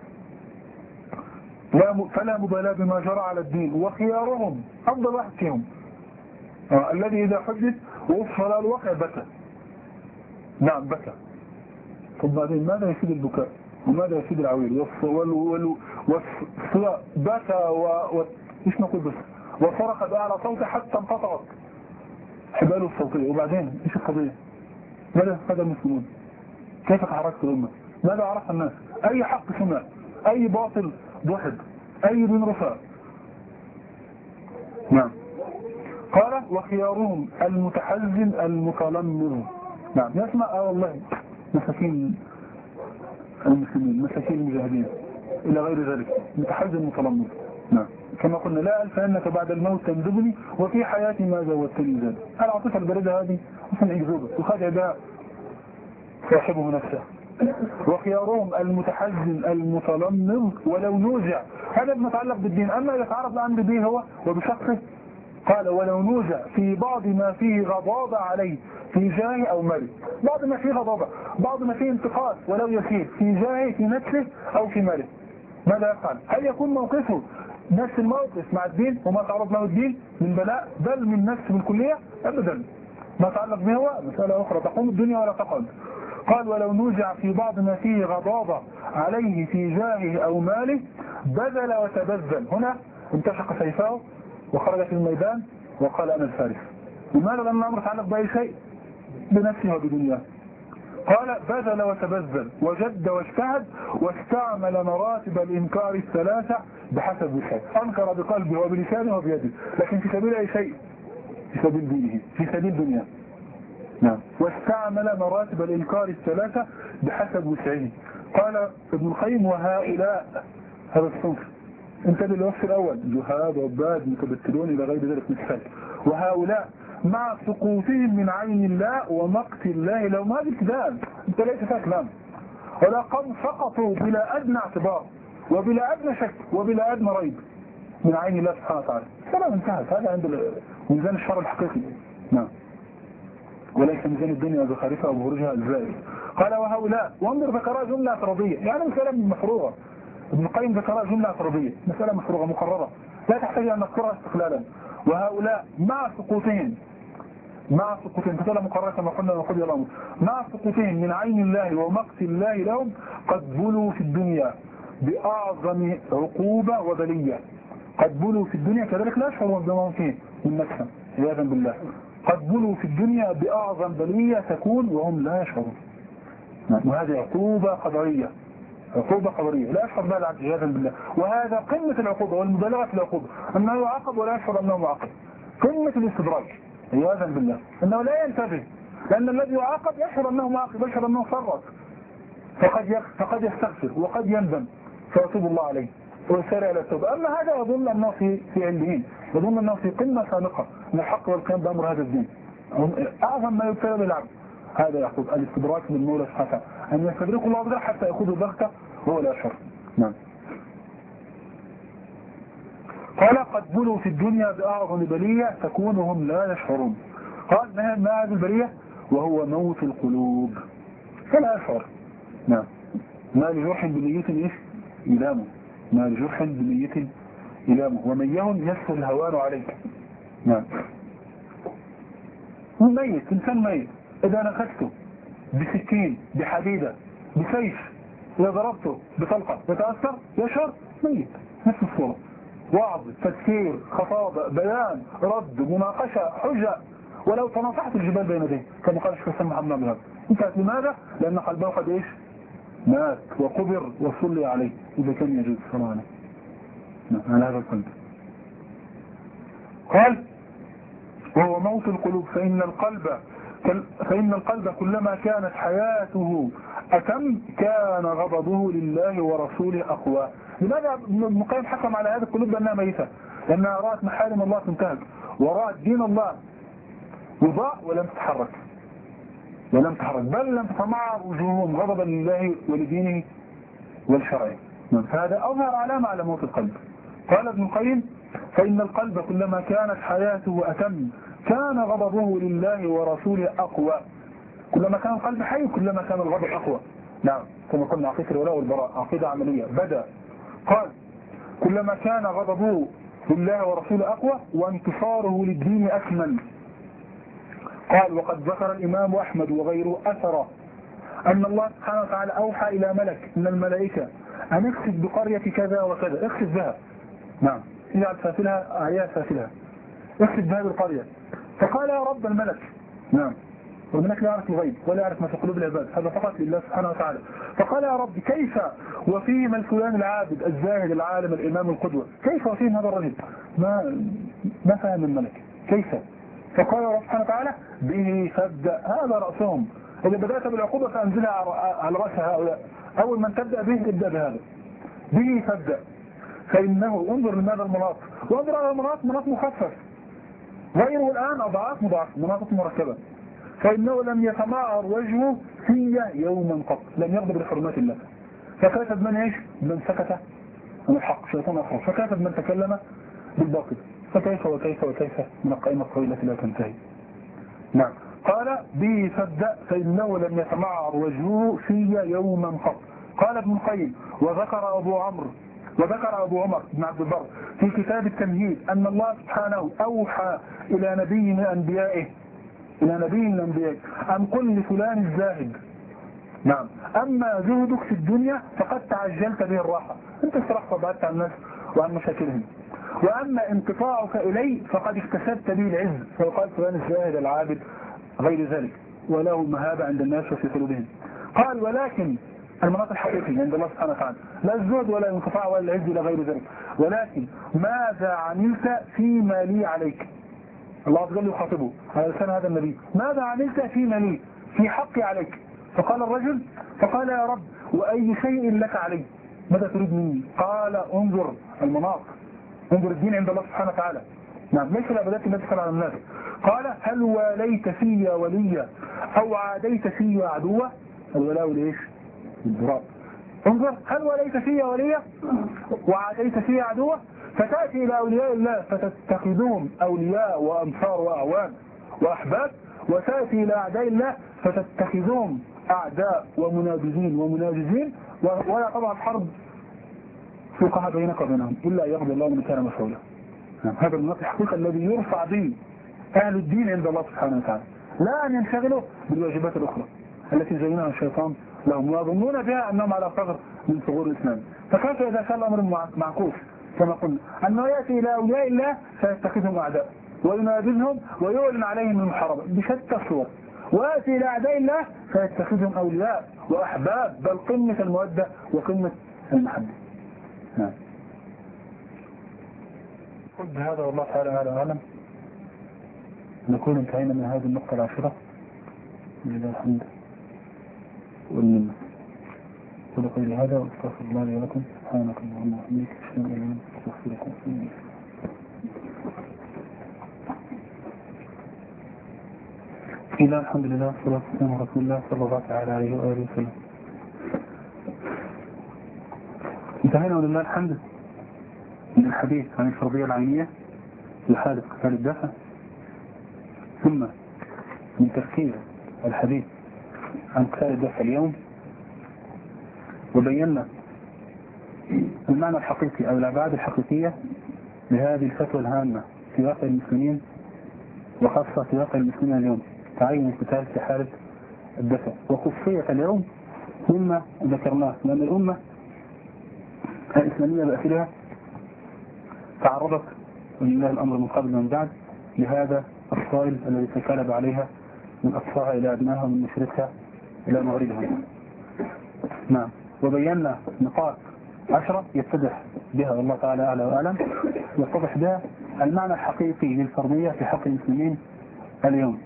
فلا مبالاة بما جرى على الدين. وخيارهم أفضل واحد فيهم آه. الذي إذا حدث ووصف له الواقع بكى، نعم بكى. طب بعدين ماذا يفيد البكاء وماذا يفيد العويل والصلاة؟ بكى و... و... ايش نقول بس وصرخ بأعلى صوته حتى انقطعت حباله الصوتية. وبعدين ايش القضية؟ ماذا استفاد المسلمون؟ كيف تحركت الأمة؟ ماذا عرف الناس؟ أي حق سمع؟ أي باطل ضحد؟ أي دين رفع؟ نعم. قال وخيارهم المتحزن المتلمذ، نعم يسمع اه والله مساكين المسلمين مساكين المجاهدين إلى غير ذلك، متحزن متلمذ، نعم كما قلنا لا ألف أنك بعد الموت تندبني وفي حياتي ما زودتني ذلك. العاطفة الباردة هذه أصلا إجزوبة وخدع بها صاحبه نفسه. وخيارهم المتحزن المتلمذ ولو نوزع، هذا متعلق بالدين. أما يتعرض الأمر به هو وبشخصه، قال ولو نوزع في بعض ما فيه غضاضة عليه في جاهه أو ماله، بعض ما فيه غضاضة، بعض ما فيه انتقاص ولو يسير في جاهه في نفسه أو في ماله، ماذا يفعل؟ هل يكون موقفه نفس الموقف مع الدين وما تعرض له الدين من بلاء بل من نفس بالكلية؟ أبدا، ما تعلق به هو مسألة أخرى تقوم الدنيا ولا تقعد. قال ولو نوزع في بعض ما فيه غضاضة عليه في جاهه أو ماله بذل وتبذل، هنا انتشق سيفه وخرج في الميدان وقال أنا الفارس. لماذا؟ لأن الأمر تعلق بأي شيء بنفسه وبدنياه. قال بذل وتبذل وجد واجتهد واستعمل مراتب الإنكار الثلاثة بحسب وسعه، أنكر بقلبه وبلسانه وبيده، لكن في سبيل أي شيء؟ في سبيل دينه، في سبيل دنياه. نعم. واستعمل مراتب الإنكار الثلاثة بحسب وسعه. قال ابن القيم وهؤلاء، هذا الصنف انتبه للوصف الأول، جهاد وعباد متبتلون إلى غير ذلك مثال. وهؤلاء مع سقوطهم من عين الله ومقت الله لو ما ابتداء، انت ليس فيها كلام، ولا قد سقطوا بلا أدنى اعتبار وبلا أدنى شك وبلا أدنى ريب من عين الله سبحانه وتعالى. كلام انتهت، هذا عند ميزان الشر الحقيقي. نعم. وليس ميزان الدنيا بخارفها وبخروجها الزائد. قال وهؤلاء، وانظر ذكرها جملة اعتراضية، يعني مسألة مفروغة. ابن القيم ذكرها جملة اعتراضية، مسألة مفروغة مقررة لا تحتاج أن نذكرها استقلالا. وهؤلاء مع سقوطهم مع سقوطهم مسألة مقررة كما قلنا ونقول يا الأمر، مع سقوطهم من عين الله ومقت الله لهم قد بلوا في الدنيا بأعظم عقوبة وبلية. قد بلوا في الدنيا كذلك لا يشعرون بما هم فيه من نفسهم عياذا بالله. قد بلوا في الدنيا بأعظم بلية تكون وهم لا يشعرون، وهذه عقوبة قدرية، عقوبة قدرية لا يشعر بها العبد عياذا بالله. وهذا قمة العقوبة والمبالغة في العقوبة، أنه يعاقب ولا يشعر أنه معاقب، قمة الاستدراج عياذا بالله، أنه لا ينتبه، لأن الذي يعاقب يشعر أنه معاقب، يشعر أنه فرط، فقد فقد يستغفر وقد يندم فيتوب الله عليه ويسارع إلى التوبة. أما هذا يظن أنه في في عليين، يظن أنه في قمة سابقة من الحق والقيام بأمر هذا الدين، أعظم ما يبتلى بالعبد هذا يعقوب الاستدراك من المولى سبحانه وتعالى، أن يستدرك الله بذلك حتى يأخذ بغتة وهو لا يشعر. نعم. قال قد بلوا في الدنيا بأعظم بلية تكون وهم لا يشعرون. قال ما هذه البلية؟ وهو موت القلوب فلا يشعر. نعم. ما لجرح بنية إيش؟ إلامه، ما لجرح بنية إلامه ومن يهن يسهل الهوان عليك. نعم. ميت، إنسان ميت إذا نخسته بسكين بحديدة بسيف إذا ضربته بطلقة يتأثر يشعر؟ ميت نفس الصورة. وعظ، تذكير، خطابة، بيان، رد، مناقشة، حجة، ولو تناصحت الجبال بين يديه كما قال الشيخ محمد بن عبد الوهاب. انتهت. لماذا؟ لأن قلبه قد ايش؟ مات وقبر وصلي عليه إذا كان يجوز الصلاة عليه. على هذا القلب. قال وهو موت القلوب، فإن القلب فإن القلب كلما كانت حياته أتم كان غضبه لله ورسوله أقوى. لماذا ابن القيم حكم على هذه القلوب بأنها ميتة؟ لأنها رأت محارم الله تنتهك، ورأت دين الله وضاع ولم تتحرك ولم تتحرك بل لم تتمعر وجوههم غضبا لله ولدينه والشرع. فهذا أظهر علامة على موت القلب. قال ابن القيم فإن القلب كلما كانت حياته أتم كان غضبه لله ورسوله أقوى. كلما كان القلب حي كلما كان الغضب أقوى. نعم كما قلنا عقيدة الولاء والبراء عقيدة عملية. بدأ قال كلما كان غضبه لله ورسوله أقوى وانتصاره للدين أكمل. قال وقد ذكر الإمام أحمد وغيره أثر أن الله سبحانه وتعالى أوحى إلى ملك من الملائكة أن اخسف بقرية كذا وكذا، اخسف بها. نعم اجعل سافلها أعياء سافلها، اخسف بهذه القرية. فقال يا رب الملك، نعم والملك لا يعرف الغيب ولا يعرف ما في قلوب العباد، هذا فقط لله سبحانه وتعالى. فقال يا رب كيف وفيهم الفلان العابد الزاهد العالم الإمام القدوة، كيف وفيهم هذا الرجل؟ ما ما فهم الملك كيف؟ فقال رب سبحانه وتعالى به فابدأ، هذا رأسهم. إذا بدأت بالعقوبة فأنزلها على رأس هؤلاء، أول من تبدأ به ابدأ بهذا. به فابدأ فإنه انظر لماذا المناط، وانظر على المناط مناط مخفف، غيره الآن أضعاف مضاعف مناطق مركبة. فإنه لم يتمعر وجهه في يوما قط، لم يغضب لحرمات الله. فكيف بمن ايش؟ من سكت عن الحق شيطان أخر، فكيف بمن تكلم بالباطل، فكيف وكيف وكيف من القائمة الطويلة لا تنتهي. نعم قال به فابدأ فإنه لم يتمعر وجهه في يوما قط. قال ابن القيم وذكر أبو عمرو وذكر أبو عمر بن عبد البر في كتاب التمهيد أن الله سبحانه أوحى إلى نبي من أنبيائه إلى نبي من أنبيائه أن قل لفلان الزاهد، نعم أما زهدك في الدنيا فقد تعجلت به الراحة، أنت استرحت وبعدت عن الناس وعن مشاكلهم، وأما انقطاعك إلي فقد اكتسبت به العز، فيقال فلان الزاهد العابد غير ذلك وله مهابة عند الناس وفي قلوبهم. قال ولكن المناط الحقيقي عند الله سبحانه وتعالى لا الزهد ولا الانقطاع ولا العز إلى غير ذلك، ولكن ماذا عملت فيما لي عليك. الله عز وجل يخاطبه على لسان هذا النبي، ماذا عملت فيما لي في حقي عليك. فقال الرجل فقال يا رب وأي شيء لك علي، ماذا تريد مني؟ قال انظر المناط، انظر الدين عند الله سبحانه وتعالى. نعم ليس العبادات التي تفعل على الناس. قال هل واليت في وليا أو عاديت في عدوة؟ الولاء ليش؟ البراء. انظر هل وليت في وليا وعاديت في عدوة، فتأتي إلى أولياء الله فتتخذهم أولياء وأنصار وأعوان وأحباب، وتأتي إلى أعداء الله فتتخذهم أعداء ومنابذين ومناجزين، ولا طبعا الحرب فوقها بينك وبينهم إلا يغضي الله من كان مسؤولا. هذا النص الحقيقي الذي يرفع به أهل الدين عند الله سبحانه وتعالى، لا أن ينشغلوا بالواجبات الأخرى التي زينها الشيطان لهم ويظنون بها أنهم على ثغر من ثغور الإسلام. فكيف إذا كان الأمر معكوس كما قلنا أنه يأتي إلى أولياء الله فيتخذهم أعداء وينابذهم ويعلن عليهم المحاربة بشتى الصور، ويأتي إلى أعداء الله فيتخذهم أولياء وأحباب، بل قمة المودة وقمة المحبة. نعم قل بهذا والله تعالى على أعلم. نكون انتهينا من هذه النقطة العاشرة. لله الحمد والمنة. قل قولي هذا واستغفر الله لي ولكم. سبحانك اللهم وبحمدك أشهد أن لا إله إلا أنت أستغفرك وأتوب إليك. بسم الله الحمد لله والصلاة والسلام على رسول الله صلى الله تعالى عليه وآله وسلم. انتهينا ولله الحمد من الحديث عن الفرضية العينية لحالة قتال الدافع، ثم من تفكير الحديث عن قتال الدافع اليوم، وبينا المعنى الحقيقي أو الأبعاد الحقيقية لهذه الفتوى الهامة في واقع المسلمين، وخاصة في واقع المسلمين اليوم، تعين القتال في حالة الدفع. وخصية اليوم مما ذكرناه، لأن الأمة الإسلامية بأسرها تعرضت ولله الأمر من قبل ومن بعد لهذا الصائل الذي تكالب عليها من أقصاها إلى أدناها ومن مشرقها إلى مغربها. نعم. وبينا نقاط عشرة يتضح بها والله تعالى أعلى وأعلم يتضح بها المعنى الحقيقي للفرضية في حق المسلمين اليوم.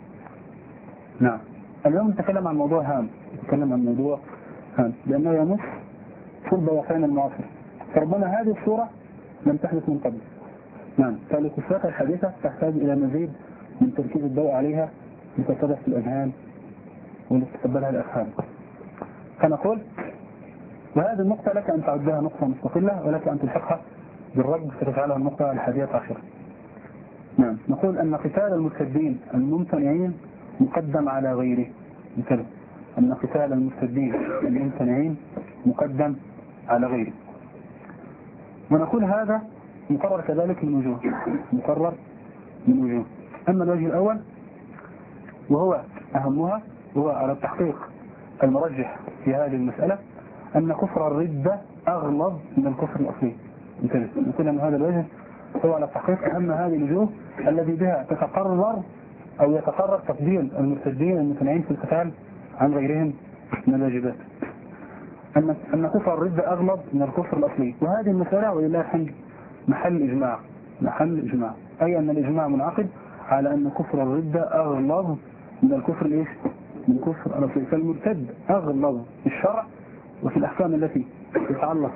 نعم. اليوم نتكلم عن موضوع هام، نتكلم عن موضوع هام لأنه يمس صلب واقعنا المعاصر، فربما هذه الصورة لم تحدث من قبل. نعم. فالكفاءة الحديثة تحتاج إلى مزيد من تركيز الضوء عليها لتتضح في الأذهان ولتتقبلها الأفهام. فنقول وهذه النقطة لك أن تعدها نقطة مستقلة ولك أن تلحقها بالرد فتجعلها النقطة الحادية عشرة. نعم. نقول أن قتال المرتدين الممتنعين مقدم على غيره. مثلا أن قتال المرتدين الممتنعين مقدم على غيره. ونقول هذا مقرر كذلك من وجوه مقرر من وجوه. أما الوجه الأول وهو أهمها وهو على التحقيق المرجح في هذه المسألة أن كفر الردة أغلظ من الكفر الأصلي. مثلا نقول أن هذا الوجه هو على التحقيق أهم هذه الوجوه الذي بها تتقرر أو يتقرر تفضيل المرتدين الممتنعين في القتال عن غيرهم من الواجبات. أن أن كفر الردة أغلظ من الكفر الأصلي، وهذه المسألة ولله الحمد محل إجماع محل إجماع أي أن الإجماع منعقد على أن كفر الردة أغلظ من الكفر الإيش؟ من الكفر الأصلي. فالمرتد أغلظ في الشرع وفي الأحكام التي تتعلق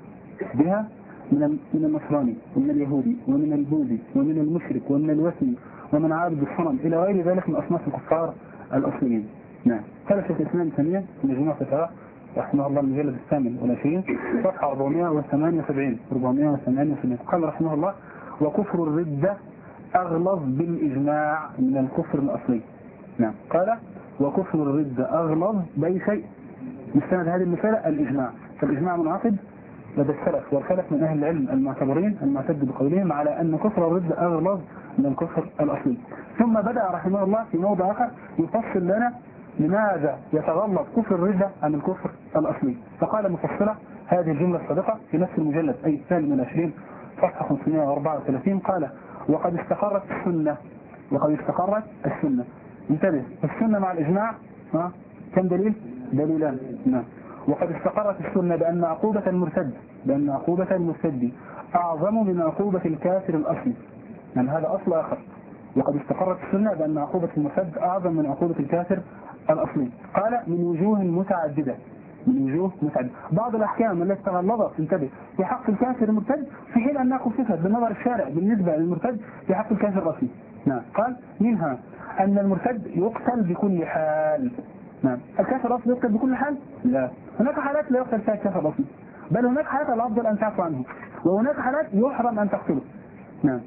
بها من من النصراني ومن اليهودي ومن البوذي ومن المشرك ومن الوثني ومن عابد الصنم إلى غير ذلك من أصناف الكفار الأصليين. نعم. قال شيخ الإسلام ثانيا في مجموع فتاوى رحمه الله المجلد الثامن والعشرين صفحة أربعمائة وثمانية وسبعين أربعمائة وثمانية وسبعين قال رحمه الله وكفر الردة أغلظ بالإجماع من الكفر الأصلي. نعم. قال وكفر الردة أغلظ بأي شيء مستند هذه المسألة الإجماع. فالإجماع منعقد لدى السلف والخلف من أهل العلم المعتبرين المعتد بقولهم على أن كفر الردة أغلظ من الكفر الأصلي. ثم بدأ رحمه الله في موضع آخر يفصل لنا لماذا يتغلظ كفر الردة عن الكفر الأصلي. فقال مفصلة هذه الجملة السابقة في نفس المجلد أي الثاني من عشرين صفحة خمسمائة وأربعة وثلاثين قال وقد استقرت السنة وقد استقرت السنة. انتبه السنة مع الإجماع ها كم دليل؟ دليلان. نعم. وقد استقرت السنة بأن عقوبة المرتد بأن عقوبة المرتد أعظم من عقوبة الكافر الأصلي. يعني هذا أصل آخر. وقد استقرت السنة بأن عقوبة المرتد أعظم من عقوبة الكافر الأصلي. قال من وجوه متعددة من وجوه متعددة. بعض الأحكام التي تغلظت انتبه في حق الكافر المرتد في حين أنها خففت بالنظر الشارع بالنسبة للمرتد في حق الكافر الأصلي. نعم. قال منها أن المرتد يقتل بكل حال. نعم. الكافر الأصلي يقتل بكل حال؟ لا. هناك حالات لا يقتل فيها الكافر الأصلي بل هناك حالات الأفضل أن تعفو عنه وهناك حالات يحرم أن تقتله. نعم.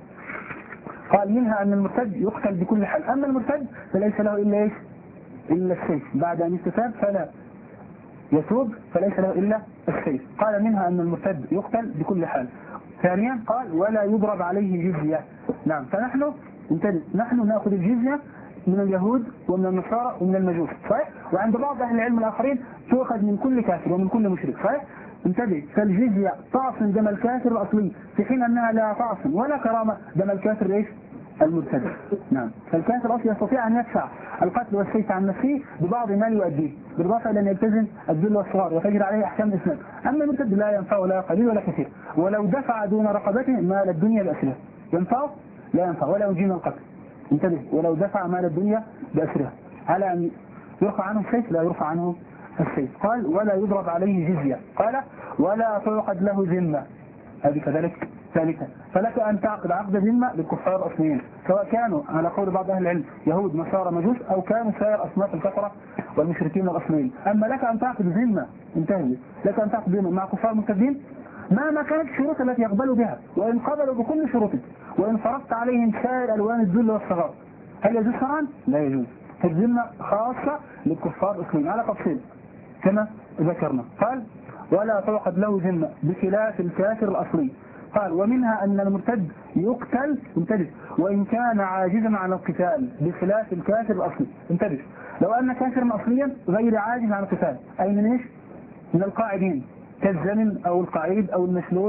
قال منها أن المرتد يقتل بكل حال. أما المرتد فليس له إلا إيش؟ إلا السيف بعد أن يستتاب فلا يتوب فليس له إلا السيف. قال منها أن المرتد يقتل بكل حال. ثانيا قال ولا يضرب عليه جزية. نعم. فنحن انتبه نحن نأخذ الجزية من اليهود ومن النصارى ومن المجوس صحيح؟ وعند بعض أهل العلم الآخرين تؤخذ من كل كافر ومن كل مشرك صحيح؟ انتبه فالجزية تعصم دم الكافر الأصلي في حين أنها لا تعصم ولا كرامة دم الكافر إيش؟ المرتد. نعم. فالكافر الأصلي يستطيع أن يدفع القتل والسيف عن نفسه ببعض ما يؤديه بالإضافة إلى أن يلتزم الذل والصغار وتجري عليه أحكام الإسلام. أما المرتد لا ينفع ولا قليل ولا كثير ولو دفع دون رقبته مال الدنيا بأسرها. ينفع؟ لا ينفع ولا يجين القتل. انتبه ولو دفع مال الدنيا بأسرها على أن يرفع عنه السيف لا يرفع عنه السيف. قال ولا يضرب عليه جزية. قال ولا تعقد له ذمة. هذه كذلك ثالثا فلك أن تعقد عقد ذمة للكفار الأصليين سواء كانوا على قول بعض أهل العلم يهود نصارى مجوس أو كانوا سائر أصناف الكفرة والمشركين الأصليين. أما لك أن تعقد ذمة انتهي لك أن تعقد ذمة مع كفار مرتدين مهما كانت الشروط التي يقبلوا بها وإن قبلوا بكل شروطه وإن فرضت عليهم سائر ألوان الذل والصغار. هل يجوز شرعا؟ لا يجوز. الذمة خاصة للكفار الأصليين على تفصيل كما ذكرنا. قال ولا تعقد له ذمة بخلاف الكافر الأصلي. قال ومنها أن المرتد يقتل انتبه وإن كان عاجزا عن القتال بخلاف الكافر الأصلي. انتبه لو أن كافرا أصليا غير عاجز عن القتال أي من إيش؟ من القاعدين كالزمن أو القعيد أو المشلول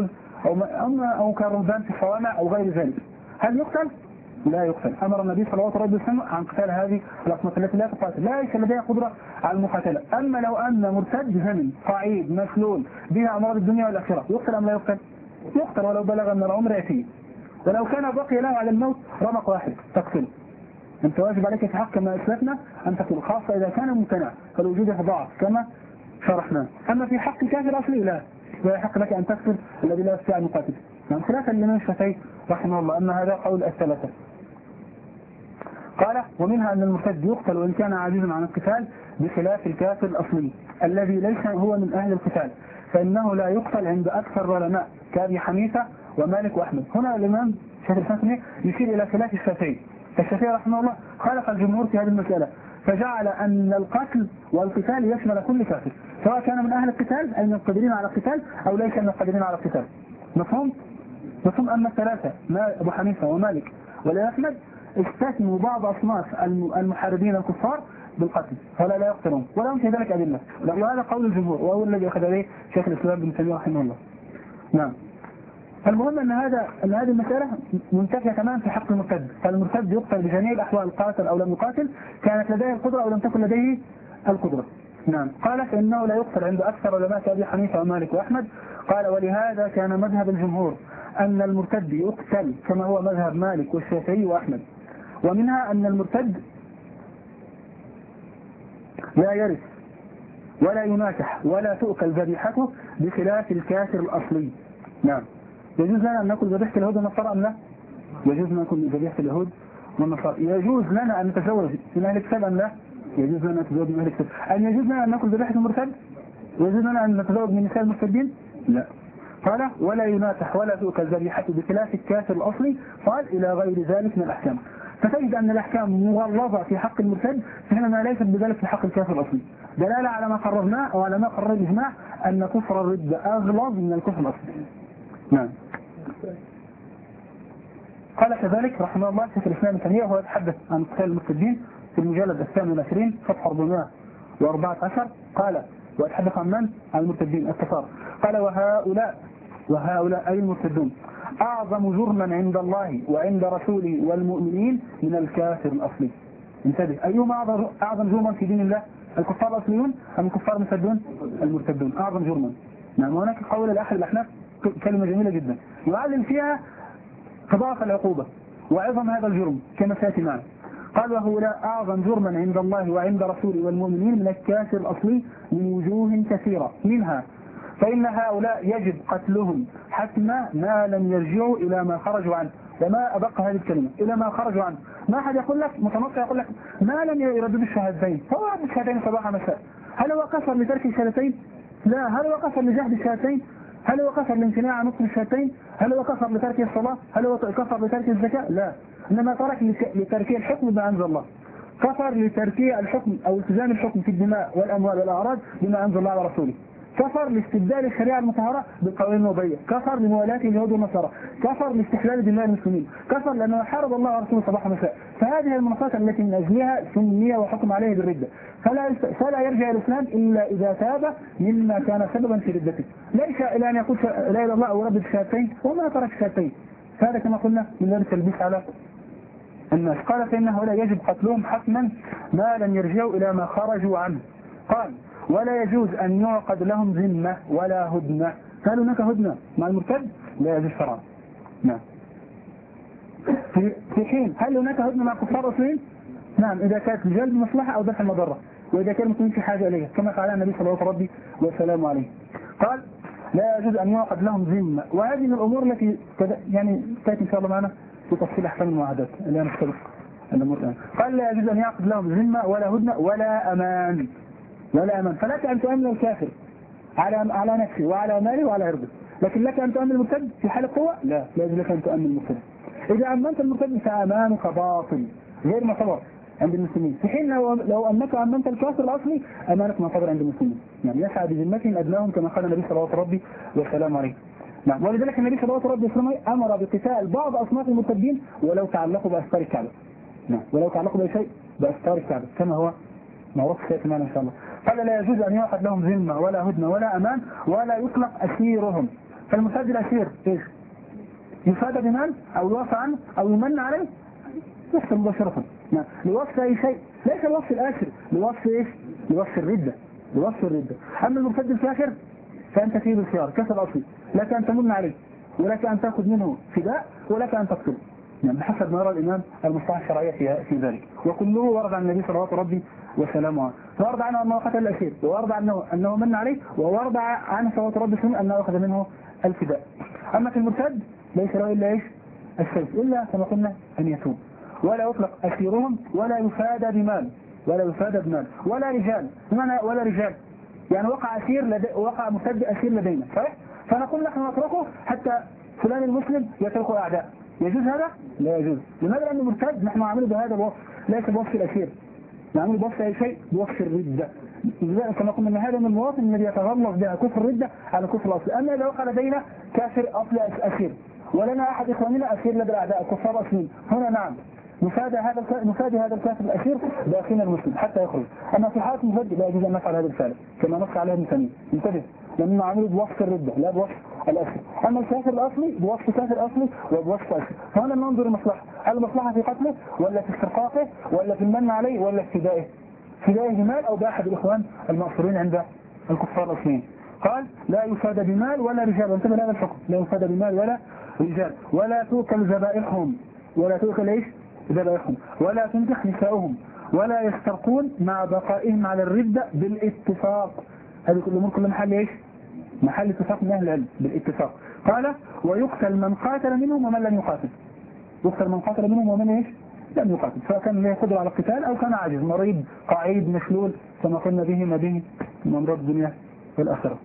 أو أو كالرهبان في الصوامع أو غير ذلك، هل يقتل؟ لا يقتل. أمر النبي صلى الله عليه وسلم عن قتال هذه الأصناف التي لا تقاتل، لا ليس لديها قدرة على المقاتلة. أما لو أن مرتد زمن صعيد مسلول بها أمراض الدنيا والآخرة، يقتل أم لا يقتل؟ يقتل ولو بلغ من العمر يأتيه، ولو كان بقي له على الموت رمق واحد تقتله. أنت واجب عليك في حق كما أسلفنا أن تقتل، خاصة إذا كان ممتنع فالوجود ضعف كما شرحنا. أما في حق الكافر أصلي لا، لا يحق لك أن تقتل الذي لا يستطيع أن يقاتل. يعني خلافا لمن الشافعي رحمه الله أن هذا قول الثلاثة. قال ومنها أن المرتد يقتل وإن كان عاجزا عن القتال، بخلاف الكافر الأصلي الذي ليس هو من أهل القتال، فإنه لا يقتل عند أكثر العلماء كأبي حنيفة ومالك وأحمد. هنا الإمام شيخ الإسلام يشير إلى خلاف الشافعي، فالشافعي رحمه الله خالف الجمهور في هذه المسألة، فجعل أن القتل والقتال يشمل كل كافر، سواء كان من أهل القتال أي من القادرين على القتال أو ليس من القادرين على القتال. مفهوم؟ مفهوم. أما الثلاثة ما أبو حنيفة ومالك والأحمد استثنوا بعض أصناف المحاربين الكفار بالقتل، فلا لا يقتلون ولهم في ذلك أدلة، وهذا قول الجمهور وهو الذي أخذ عليه شيخ الإسلام بن تيمية رحمه الله. نعم. المهم أن هذا أن هذه المسألة منتفية كمان في حق المرتد، فالمرتد يقتل بجميع الأحوال، قاتل أو لم يقاتل، كانت لديه القدرة أو لم تكن لديه القدرة. نعم. قال فإنه لا يقتل عند أكثر علماء كأبي حنيفة ومالك وأحمد. قال ولهذا كان مذهب الجمهور أن المرتد يقتل كما هو مذهب مالك والشافعي وأحمد. ومنها أن المرتد لا يرث ولا يناكح ولا تؤكل ذبيحته بخلاف الكافر الأصلي. نعم. يجوز لنا أن نأكل ذبيحة اليهود والنصارى أم لا؟ يجوز لنا نأكل ذبيحة اليهود والنصارى. يجوز لنا أن نتزوج من أهل الكتاب أم لا؟ يجوز لنا أن نتزوج من أهل الكتاب. أن يجوز لنا أن نأكل ذبيحة المرتد؟ يجوز لنا أن نتزوج من نساء المرتدين؟ لا. قال ولا يناكح ولا تؤكل ذبيحته بخلاف الكافر الأصلي. قال إلى غير ذلك من الأحكام. فتجد أن الأحكام مغلظة في حق المرتد فإنما ليست بذلك في حق الكافر الأصلي، دلالة على ما قررناه أو على ما قرر الإجماع أن كفر الرد أغلظ من الكفر الأصلي. نعم. قال كذلك رحمه الله شيخ الإسلام ابن تيمية وهو يتحدث عن قتال المرتدين في المجلد الثامن والعشرين صفحة أربعمائة وأربعة عشر. قال ويتحدث عن من؟ عن المرتدين الكفار. قال وهؤلاء وهؤلاء أي المرتدون أعظم جرما عند الله وعند رسوله والمؤمنين من الكافر الأصلي. انتبه، أيهما أعظم جرما في دين الله؟ الكفار الأصليون أم الكفار المرتدون؟ المرتدون أعظم جرما. نعم. وهناك قول الأحد الأحناف كلمة جميلة جدا يعلم فيها تضاعف العقوبة وعظم هذا الجرم كما سيأتي معنا. قال وهؤلاء أعظم جرما عند الله وعند رسوله والمؤمنين من الكافر الأصلي من وجوه كثيرة، منها فإن هؤلاء يجب قتلهم حتما ما لم يرجعوا إلى ما خرجوا عنه. وما أدق هذه الكلمة إلى ما خرجوا عنه. ما أحد يقول لك متنطع يقول لك ما لم يردد الشهادتين، هو يردد الشهادتين صباحا مساء. هل هو كفر لترك الشهادتين؟ لا. هل هو كفر لجهد الشهادتين؟ هل هو كفر لامتناع عن نطق الشهادتين؟ هل هو كفر لترك الصلاة؟ هل هو كفر لترك الزكاة؟ لا. إنما ترك لترك الحكم بما أنزل الله. كفر لترك الحكم أو التزام الحكم في الدماء والأموال والأعراض بما أنزل الله على رسوله. كفر لاستبدال الشريعة المطهرة بالقوانين الوضعية. كفر لموالاة اليهود والنصارى. كفر لاستحلال دماء المسلمين. كفر لأنه حارب الله ورسوله صباح مساء. فهذه المناطق التي من أجلها سمي وحكم عليه بالردة. فلا فلا يرجع الإسلام إلا إذا تاب مما كان سببا في ردته. ليس إلى أن يقول لا إله إلا الله أو رب الشهادتين وما ترك الشهادتين. فهذا كما قلنا من ذلك التلبيس على الناس. قال فإنه لا يجب قتلهم حتما ما لم يرجعوا إلى ما خرجوا عنه. قال ولا يجوز أن يعقد لهم ذمة ولا هدنة. هل هناك هدنة مع المرتد؟ لا يجوز شرعا. نعم. في, في حين هل هناك هدنة مع كفار أصليين؟ نعم، إذا كانت لجلب مصلحة أو دفع المضرة، وإذا كان المسلمين في حاجة إليها كما قال النبي صلى الله عليه وسلم عليه. قال لا يجوز أن يعقد لهم ذمة. وهذه من الأمور التي يعني تأتي إن شاء الله معنا في تفصيل أحكام المعاهدات اللي أنا أختلف. قال لا يجوز أن يعقد لهم ذمة ولا هدنة ولا أمان. ولا أمان. فلك أن تؤمن الكافر على على نفسه وعلى ماله وعلى عرضه، لكن لك أن تؤمن المرتد في حال القوة؟ لا، لا يجوز لك أن تؤمن المرتد. إذا أمنت المرتد فأمانك باطل غير معتبر عند المسلمين، في حين لو لو أنك أمنت الكافر الأصلي أمانك معتبر عند المسلمين. نعم. يسعى بذمتهم أدناهم كما قال النبي صلى الله عليه وسلم عليه. نعم. ولذلك النبي صلى الله عليه وسلم أمر بقتال بعض أصناف المرتدين ولو تعلقوا بأستار الكعبة. نعم. ولو تعلقوا بشيء بأستار الكعبة كما هو معروف سيأتي معنا إن شاء الله. قال لا يجوز أن يعقد لهم ذمة ولا هدنة ولا أمان ولا يطلق أسيرهم. فالمرتد الأسير إيش؟ يفاد بمال أو يوافى عنه أو يمن عليه يحصل مباشرة. نعم. لوصف أي شيء، ليس لوصف الآسر، لوصف إيش؟ لوصف الردة، لوصف الردة. أما المرتد الكافر فأنت فيه بالخيار كسر أصلي، لك أن تمن عليه ولك أن تأخذ منه فداء ولك أن تقتله. نعم. بحسب ما يرى الإمام المصلحة الشرعية في في ذلك، وكله ورد عن النبي صلوات ربي وسلامه عليه. ورد عنه أنه قتل الأسير، وورد عنه أنه من عليه، وورد عنه صلوات ربي وسلامه أنه أخذ منه الفداء. أما في المرتد ليس له إلا إيش؟ السيف، إلا كما قلنا أن يتوب. ولا يطلق أسيرهم ولا يفاد بمال، ولا يفاد بمال ولا رجال، بمعنى ولا رجال يعني وقع أسير لدي وقع مرتد أسير لدينا، صحيح؟ فنقول نحن نتركه حتى فلان المسلم يتركه أعداء، يجوز هذا؟ لا يجوز. لماذا؟ لأنه مرتد نحن نعمله بهذا الوصف، ليس بوصف الأسير، نعمله بوصف أي شيء، بوصف الردة. كما قلنا أن هذا من المواطن الذي يتغلظ بها كفر الردة على كفر الأصل. أما إذا وقع لدينا كافر أصل أسير ولنا أحد إخواننا أسير لدى الأعداء كفار أصلين، هنا نعم نفاد هذا نفاد هذا الكافر الأسير بأخينا المسلم حتى يخرج. أما في حالة المفاد لا يجوز أن نفعل هذا الفعل كما نص عليه ابن تيمية. انتبه، لأننا عملوا بوصف الردة لا بوصف الأسر. أما الكافر الأصلي بوصف كافر أصلي وبوصف أسر. فهنا ننظر المصلحة، هل المصلحة في قتله ولا في استرقاقه ولا في المن عليه ولا في فدائه؟ فدائه مال أو بأحد الإخوان المأسورين عند الكفار الأصليين. قال لا يفاد بمال ولا رجال، وانتبه لهذا الحكم، لا يفاد بمال ولا رجال، ولا تؤكل ذبائحهم، ولا تؤكل ايش؟ ذبائحهم، ولا تنكح نساؤهم، ولا يسترقون مع بقائهم على الردة بالاتفاق. هذه كل الأمور كلها محل ايش؟ محل اتفاق من أهل العلم بالاتفاق. قال ويقتل من قاتل منهم ومن لم يقاتل، يقتل من قاتل منهم ومن ايش؟ لم يقاتل، سواء كان له قدرة على القتال أو كان عاجز، مريض قعيد مشلول كما قلنا به ما به من أمراض الدنيا والآخرة.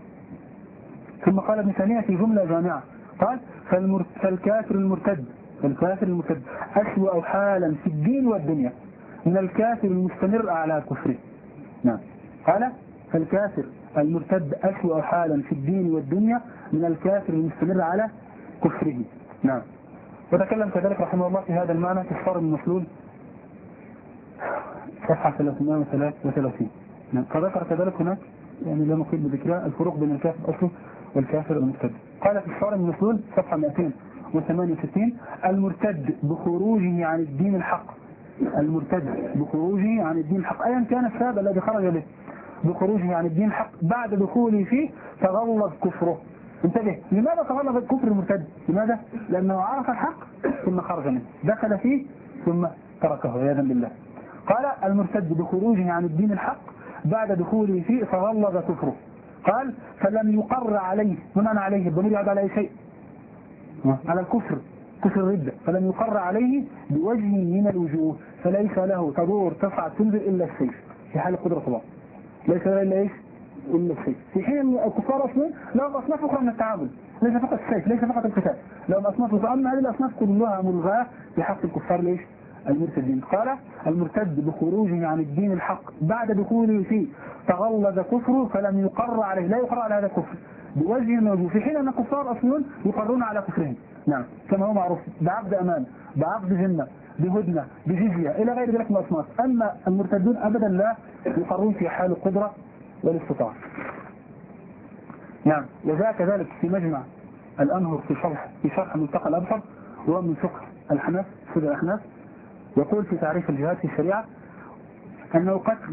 ثم قال ابن تيمية في جملة جامعة قال فالكافر المرتد، الكافر المرتد أسوأ حالا في الدين والدنيا من الكافر المستمر على كفره. نعم. قال فالكافر المرتد أسوأ حالا في الدين والدنيا من الكافر المستمر على كفره. نعم. وتكلم كذلك رحمه الله في هذا المعنى في الصارم المسلول صفحة ثلاثمائة وثلاثة وثلاثين. نعم. فذكر كذلك هناك يعني لا نقيل بذكرها الفروق بين الكافر الأصلي والكافر المرتد. قال في الصارم المسلول صفحة مئتين وثمانية وستين المرتد بخروجه عن الدين الحق، المرتد بخروجه عن الدين الحق أيا كان السبب الذي خرج به، بخروجه عن الدين الحق بعد دخوله فيه تغلظ كفره. انتبه، لماذا تغلظ الكفر المرتد؟ لماذا؟ لأنه عرف الحق ثم خرج منه، دخل فيه ثم تركه عياذا بالله. قال المرتد بخروجه عن الدين الحق بعد دخوله فيه تغلظ كفره. قال فلم يقر عليه، هنا عليه الضمير يعود على أي شيء؟ على الكفر، كفر الردة. فلم يقر عليه بوجه من الوجوه، فليس له تدور تصعد تنزل إلا السيف في حال قدرة الله، ليس له إلا إيش؟ إلا السيف. في حين الكفار أصلا لهم أصناف أخرى من التعامل، ليس فقط السيف، ليس فقط القتال، لهم أصناف أخرى. أما هذه الأصناف كلها ملغاة في حق الكفار ليش؟ المرتدين. قال المرتد بخروجه عن الدين الحق بعد دخوله فيه تغلظ كفره فلم يقر عليه، لا يقر على هذا الكفر بوجه من الوجوه، في حين أن الكفار أصليون يقرون على كفرهم. نعم، كما هو معروف بعقد أمان، بعقد ذمة، بهدنة، بجزية إلى غير ذلك من الأصناف. أما المرتدون أبدا لا يقرون في حال القدرة والاستطاعة. نعم. وجاء كذلك في مجمع الأنهر في شرح في شرح ملتقى الأبصر وهو من فقه الحنف فقه الأحناف، يقول في تعريف الجهاد في الشريعة أنه قتل.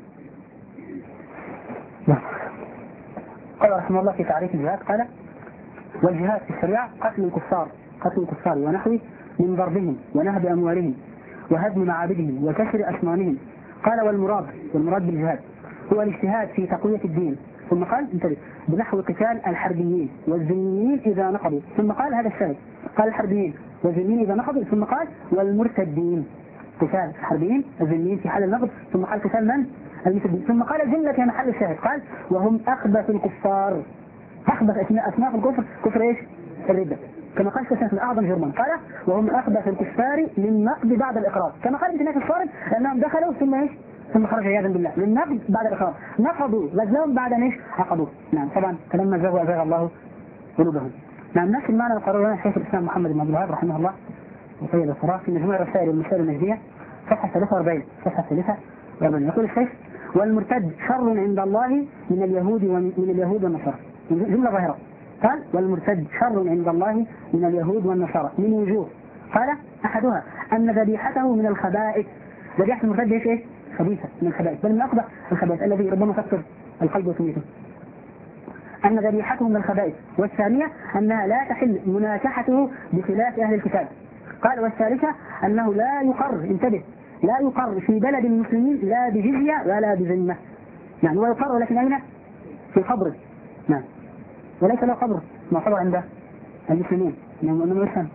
قال رحمه الله في تعريف الجهاد قال والجهاد في الشريعة قتل الكفار، قتل الكفار ونحوه من ضربهم ونهب أموالهم وهدم معابدهم وكسر أسنانهم. قال والمراد والمراد بالجهاد هو الاجتهاد في تقوية الدين. ثم قال انتبه بنحو قتال الحربيين والذميين إذا نقضوا. ثم قال هذا الشاهد، قال الحربيين والذميين إذا نقضوا. ثم قال والمرتدين، قتال الحربيين الذميين في حال النقض. ثم قال قتال من؟ المرتدين. ثم قال جملة في محل الشاهد قال وهم أخبث الكفار، أخبث أصناف الكفر كفر إيش؟ الردة. كما قال الشيخ من أعظم جرما قال وهم أخبث الكفار للنقض بعد الإقرار. كما قال ابن الصارم أنهم دخلوا ثم إيش؟ ثم خرج عياذا بالله للنقض بعد الإقرار، نقضوا غزلهم بعد ايش؟ عقدوه. نعم طبعا فلما زاغوا أزاغ الله قلوبهم. نعم نفس المعنى القرار لنا شيخ الإسلام محمد بن عبد الوهاب رحمه الله وطيب الصراحة في مجموع الرسائل والمسائل النجدية صفحة ثلاثة وأربعين صفحة ثلاثة وأربعين يقول الشيخ والمرتد شر عند الله من اليهود ومن اليهود والنصارى. جملة ظاهرة قال والمرتد شر عند الله من اليهود والنصارى من وجوه. قال أحدها أن ذبيحته من الخبائث. ذبيحة المرتد ايش ايه؟ خبيثة من الخبائث، بل من أقبح الخبائث الذي ربما تكسر القلب وسميته. أن ذبيحته من الخبائث. والثانية أنها لا تحل مناكحته بخلاف أهل الكتاب. قال والثالثة أنه لا يقر، انتبه، لا يقر في بلد المسلمين لا بجزية ولا بذمة. يعني هو يقر ولكن أين؟ في قبره. نعم، وليس له قبر معتبر عند المسلمين. إنه يفهم.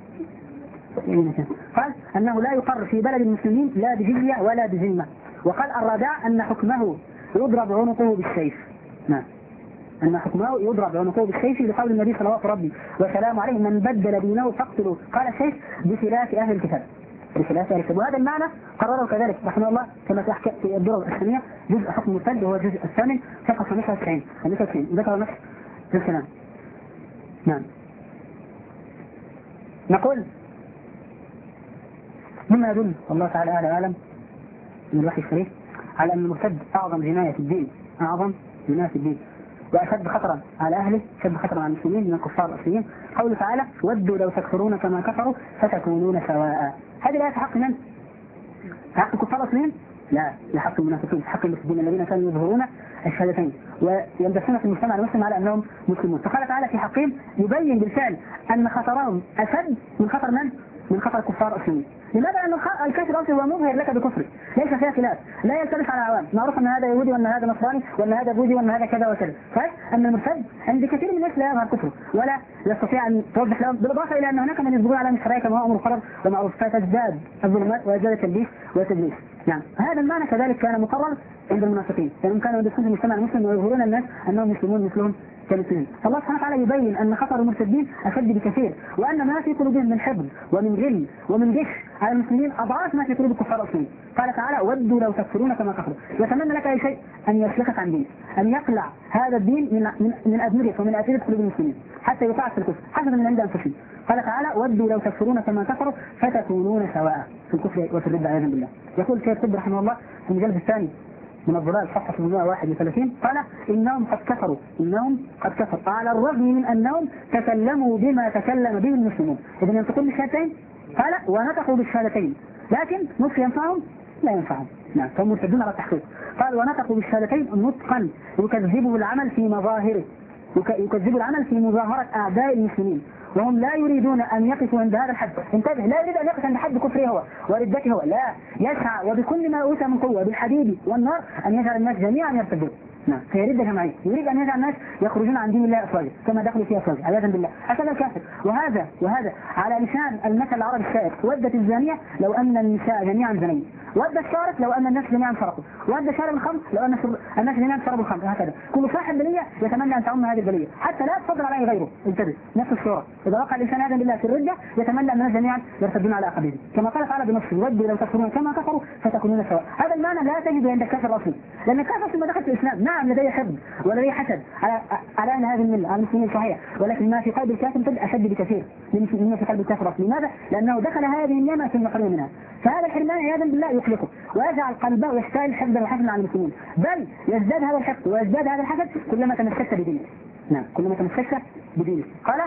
قال أنه لا يقر في بلد المسلمين لا بجزية ولا بذمة. وقال الرابع أن حكمه يضرب عنقه بالسيف. نعم، أن حكمه يضرب عنقه بالسيف لقول النبي صلى الله عليه وسلم عليه من بدل دينه فاقتلوه. قال السيف بخلاف أهل الكتاب، بخلاف أهل الكتاب. وهذا المعنى قرره كذلك رحمه الله كما تحكى في الدرر الثانية جزء حكم المرتد وهو الجزء الثامن صفحة خمسة وتسعين ذكر نفس الكلام. نعم، نقول مما يدل والله تعالى أعلى أعلم من الوحي الشريف على أن المرتد أعظم جناية في الدين، أعظم جناية في الدين وأشد خطرا على أهله، أشد خطرا على المسلمين من الكفار الأصليين. قوله تعالى ودوا لو تكفرون كما كفروا فتكونون سواء. هذه الآية في حق من؟ في حق الكفار الأصليين؟ لا، لحق المنافقين، في حق المسلمين الذين كانوا يظهرون الشهادتين ويندسون في المجتمع المسلم على أنهم مسلمون. فقال تعالى في حقهم يبين بالفعل أن خطرهم أشد من خطر من؟ من خطر الكفار الأصليين. لماذا؟ لأن الكافر الأصلي هو مظهر لك بكفره، ليس فيها خلاف، لا يلتبس على عوام، معروف أن هذا يهودي وأن هذا نصراني وأن هذا بوذي وأن هذا كذا وكذا. صحيح أن المرتد عند كثير من الناس لا يظهر كفره ولا يستطيع أن توضح لهم، بالإضافة إلى أن هناك من يصبرون على الشرائع كما هو أمر القرر ومعروف، فتزداد الظلمات ويزداد التلبيس والتدليس. نعم، هذا المعنى كذلك كان مقرر عند المنافقين، لأنهم كانوا يدرسون في المجتمع المسلم ويظهرون الناس أنهم مسلمون مثلهم كمسلمين. فالله سبحانه وتعالى يبين أن خطر المرتدين أشد بكثير، وأن ما في قلوبهم من حقد ومن غل ومن غش على المسلمين أضعاف ما في قلوب الكفار الأصليين. قال تعالى ودوا لو تكفرون كما كفروا. يتمنى لك أي شيء أن يسلكك عن دين، أن يقلع هذا الدين من من, من أدمرة ومن أسئلة قلوب المسلمين حتى يقع في الكفر حسب من عند أنفسهم. قال تعالى ودوا لو تكفرون كما كفروا فتكونون سواء في الكفر وفي الردة عياذا بالله. يقول الشيخ طب رحمه الله في المجلد الثاني من الضلال صفحة ثمانمائة وواحد وثلاثين قال إنهم قد كفروا إنهم قد كفروا على الرغم من أنهم تكلموا بما تكلم به المسلمون. إذن ينطقون بالشهادتين، قال ونطقوا بالشهادتين لكن نطق ينفعهم؟ لا ينفعهم. نعم، فهم مرتدون على التحقيق. قال ونطقوا بالشهادتين نطقا يكذبه العمل في مظاهره، يكذب العمل في مظاهرة أعداء المسلمين، وهم لا يريدون أن يقفوا عند هذا الحد. انتبه، لا يريد أن يقف عند حد كفره هو وردته هو، لا، يسعى وبكل ما أوتى من قوة بالحديد والنار أن يجعل الناس جميعا يرتدون. نعم، هي ردة جماعية، يريد أن يجعل الناس يخرجون عن دين الله أفواجا كما دخلوا فيه أفواجا عياذا بالله. هكذا الكافر. وهذا وهذا على لسان المثل العربي الشائع ودت الزانية لو أن النساء جميعا زنين، ود السارق لو أن الناس جميعا سرقوا، ود شارب الخمر لو أن الناس جميعا شربوا الخمر. هكذا كل صاحب بلية يتمنى أن تعم هذه البلية حتى لا تفضل عليه غيره. انتبه، نفس الصورة إذا وقع الإنسان هذا بالله في الردة يتمنى أن الناس جميعا يرتدون على أقابيهم كما قال تعالى بنفسه ودوا لو تكفرون كما كفروا فتكونون سواء. هذا المعنى لا تجده عند الكافر الأصلي، لأن الكافر ثم دخل في الإسلام نعم لديه حقد ولديه حسد على على أن هذه الملة على المسلمين صحيح، ولكن ما في قلب الكافر أشد بكثير مما في قلب الكافر الأصلي. لماذا؟ لأنه دخل هذه النعمة ثم حرم منها، فهذا الحرمان عياذا بالله يقلقه ويجعل قلبه يشتعل حقدا وحسدا على المسلمين، بل يزداد هذا الحقد ويزداد هذا الحسد كلما تمسكت بدينك. نعم، كلما تمسكت بدينك. قال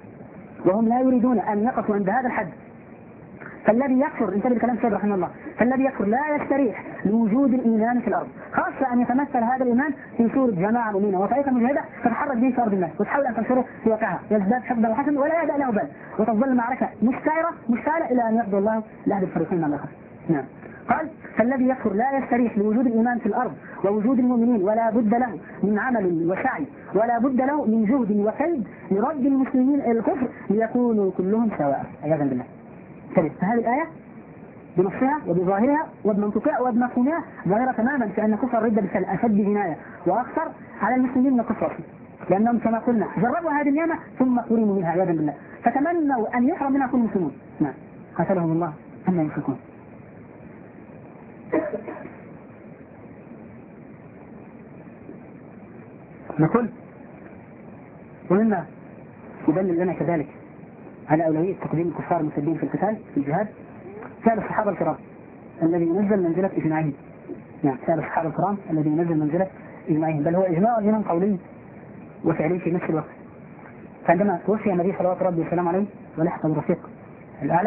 وهم لا يريدون أن يقفوا عند هذا الحد. فالذي يكفر، انتبه الكلام سيد رحمه الله، فالذي يكفر لا يستريح لوجود الإيمان في الأرض، خاصة أن يتمثل هذا الإيمان في صورة جماعة مؤمنة وطريقة مجاهدة تتحرك به في أرض الناس وتحاول أن تنشره في واقعها، يزداد حقدا وحسدا ولا يهدأ له بال، وتظل المعركة مستعرة مشتعلة إلى أن يقضي الله لأحد الفريقين على الآخر. نعم، قال فالذي يكفر لا يستريح لوجود الإيمان في الأرض ووجود المؤمنين ولا بد له من عمل وسعي ولا بد له من جهد وكيد لرد المسلمين إلى الكفر ليكونوا كلهم سواء عياذا بالله. فهذه الآية بنصها وبظاهرها وبمنطقها وبمفهومها ظاهرة تماما في أن كفر الردة بالفعل أشد جناية وأكثر على المسلمين من الكفر، لأنهم كما قلنا جربوا هذه النعمة ثم حرموا منها عياذا بالله، فتمنوا أن يحرم منها كل المسلمون. نعم، قاتلهم الله أما يشركون. نقول ومما يدلل لنا كذلك على أولوية تقديم الكفار المسلمين في القتال في الجهاد فعل الصحابة الكرام الذي ينزل منزلة إجماعهم. نعم، فعل الصحابة الكرام الذي ينزل منزلة إجماعهم، بل هو إجماع منهم قولي وفعلي في نفس الوقت. فعندما توفي النبي صلوات ربي وسلامه عليه ولحق بالرفيق الأعلى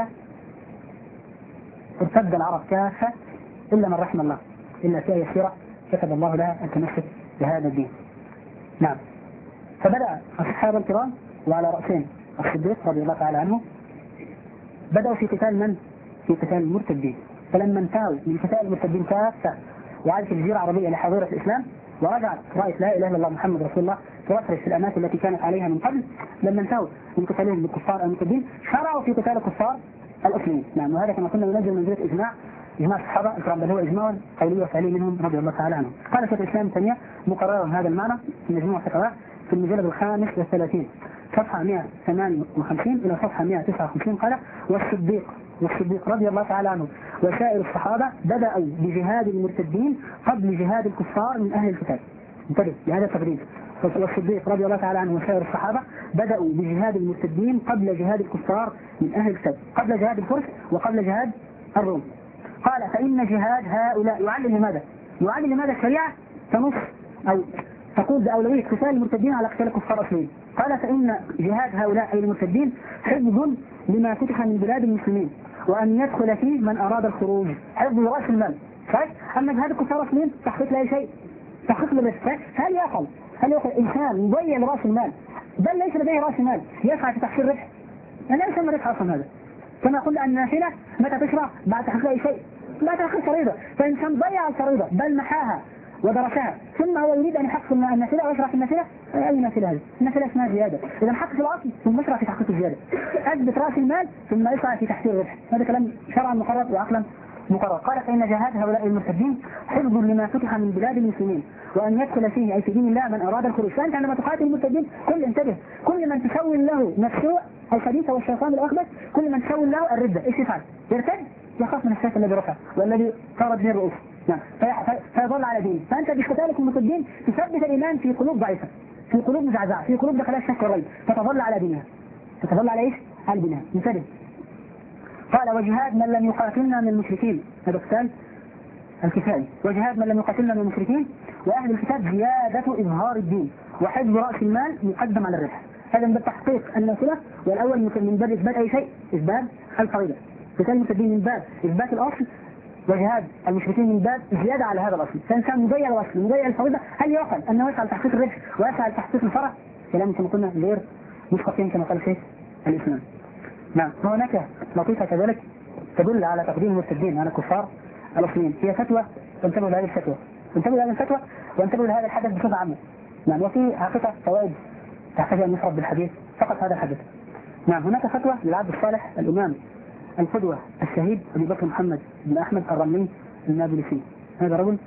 ارتد العرب كافة إلا من رحم الله، إلا فئة يسيرة كتب الله لها أن تمسك بهذا الدين. نعم. فبدأ الصحابة الكرام وعلى رأسهم الصديق رضي الله تعالى عنه بدأوا في قتال من؟ في قتال المرتدين. فلما انتهوا من قتال المرتدين كافة وعادت الجزيرة العربية لحضورة الإسلام ورجعت رأيت لا إله إلا الله محمد رسول الله توفرت في الأماكن التي كانت عليها من قبل، لما انتهوا من قتالهم بالكفار المرتدين شرعوا في قتال الكفار الأصليين. نعم. وهذا كما قلنا ينزل منزلة إجماع إجماع الصحابة الكرام، بل هو إجماع قولي وفعلي منهم رضي الله تعالى عنهم. قال شيخ الإسلام ابن تيمية مقررا هذا المعنى في مجموع فتاواه في المجلد الخامس والثلاثين صفحة مئة وثمانية وخمسين إلى صفحة مئة وتسعة وخمسين قال: والصديق والصديق رضي الله تعالى عنه وسائر الصحابة بدأوا بجهاد المرتدين قبل جهاد الكفار من أهل الكتاب. انتبه لهذا التقديم. والصديق رضي الله تعالى عنه وسائر الصحابة بدأوا بجهاد المرتدين قبل جهاد الكفار من أهل الكتاب، قبل جهاد الفرس وقبل جهاد الروم. قال: فإن جهاد هؤلاء يعلم لماذا؟ يعلم لماذا الشريعة تنص أو تقول بأولوية قتال المرتدين على قتال الكفار الأصليين. قال: فإن جهاد هؤلاء أي المرتدين حفظ لما فتح من بلاد المسلمين وأن يدخل فيه من أراد الخروج، حفظ رأس المال. صحيح؟ أما جهاد الكفار الأصليين تحقيق لا شيء، تحقيق للربح. هل يعقل هل يعقل إنسان يضيع لرأس المال، بل ليس لديه رأس المال، يسعى في تحصيل ربح؟ أنا لا يسمى ربح أصلا هذا. كما قلنا أن النافلة متى تشرع؟ بعد تحقيق أي شيء، بعد تحقيق فريضة. فإنسان ضيع الفريضة بل محاها ودرسها ثم هو يريد أن يحقق النافلة ويشرع في النافلة. أي نافلة هذه؟ النافلة اسمها زيادة. إذا حقق الأصل ثم يشرع في تحقيق الزيادة، أثبت رأس المال ثم يسعى في تحصيل الربح. هذا كلام شرعا مقرر وعقلا مقرر. قال: فإن جهاد هؤلاء المرتدين حفظ لما فتح من بلاد المسلمين وأن يدخل فيه أي في دين الله من أراد الخروج. فأنت عندما تقاتل المرتدين كل انتبه، كل من تسول له نفسه الخبيث والشيطان الأخبث، كل من تسول له الردة، إيش يفعل؟ يرتد، يخاف من السيف الذي رفع والذي طارت به الرؤوس. نعم. فيظل على دينه. فأنت بقتالك المرتدين تثبت الإيمان في قلوب ضعيفة، في قلوب مزعزعة، في قلوب دخلها الشك والريب، فتظل على دينها، تتظل على إيش؟ على دينها. انتبه. قال: وجهاد من لم يقاتلنا من المشركين، هذا قتال الكفاية. وجهاد من لم يقاتلنا من المشركين وأهل الكتاب زيادة إظهار الدين وحفظ رأس المال مقدم على الربح. هذا من تحقيق النافلة، والأول من باب إثبات أي شيء، إثبات الفريضة. قتال المرتدين من باب إثبات الأصل، وجهاد المشركين من باب زيادة على هذا الأصل. فإنسان مضيع الأصل مضيع الفريضة، هل يعقل أنه يسعى لتحقيق الربح ويسعى لتحقيق الفرح؟ كلام كما قلنا غير مستقيم كما قال شيخ الإسلام. نعم. وهناك لطيفة كذلك تدل على تقديم المرتدين على الكفار الأصليين. هي فتوى، انتبهوا لهذه الفتوى، انتبهوا لهذه الفتوى وانتبهوا لهذا الحدث بصفة عامة. نعم. وفي حقيقة فوائد تحتاج أن يفرد بالحديث فقط هذا الحدث. نعم. هناك فتوى للعبد الصالح الإمام القدوة الشهيد أبي بكر محمد بن أحمد الرملي النابلسي. هذا رجل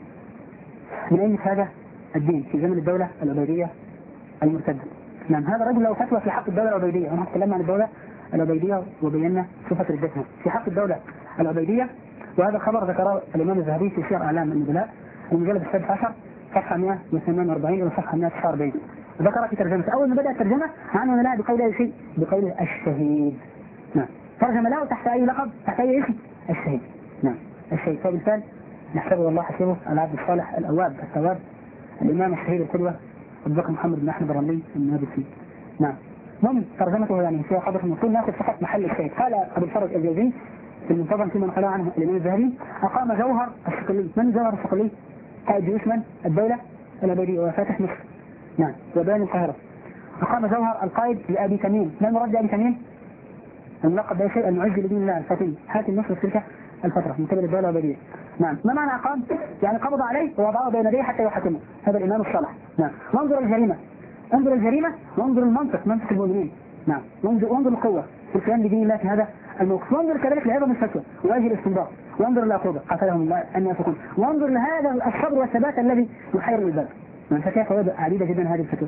من أين هذا الدين في زمن الدولة العبيدية المرتدة. نعم. هذا الرجل له فتوى في حق الدولة العبيدية. ونحن تكلمنا عن الدولة العبيدية وبينا صفة ردتها في حق الدولة العبيدية. وهذا الخبر ذكره الإمام الذهبي في سير أعلام النبلاء المجلد السادس عشر صفحة مئة وثمانية وأربعين إلى صفحة مئة وتسعة وأربعين. ذكر في ترجمة أول ما بدأ الترجمة عنه لا بقول أي شيء، بقول الشهيد. نعم. ترجم له تحت أي لقب، تحت أي اسم؟ الشهيد. نعم. الشهيد. فبالتالي نحسبه والله حسبه العبد الصالح الأواب الثواب الإمام الشهيد القدوة أبو بكر محمد بن أحمد الرملي النابلسي. نعم. من ترجمته يعني فيها حضر المنصور ناخذ فقط محل الشهيد. قال أبو الفرج الجوزي في المنتظم فيما نقل عنه الإمام الذهبي: أقام جوهر الصقلي. من جوهر الصقلي؟ قائد جيوش من؟ الدولة العبيدية وفاتح مصر. نعم. وبان القاهرة. أقام جوهر القائد لأبي تميم. من مراد أبي تميم؟ الملقب بأي شيء المعز لدين الله الفاتن حاكم مصر في تلك الفترة من قبل الدولة العبيدية. نعم. ما معنى أقام؟ يعني قبض عليه ووضعه بين يديه حتى يحاكمه. هذا الإمام الصالح. نعم. وانظر الجريمة، انظر الجريمة وانظر المنطق، منطق المؤمنين. نعم. وانظر وانظر القوة في القيام بدين الله في هذا الموقف. وانظر كذلك لعظم الفتوى ووجه الاستنباط. وانظر العقوبة قتلهم الله أن يفكون. وانظر لهذا الصبر والثبات الذي يحير الباب. من فكاك فوائد عديدة جدا هذه الفتوى.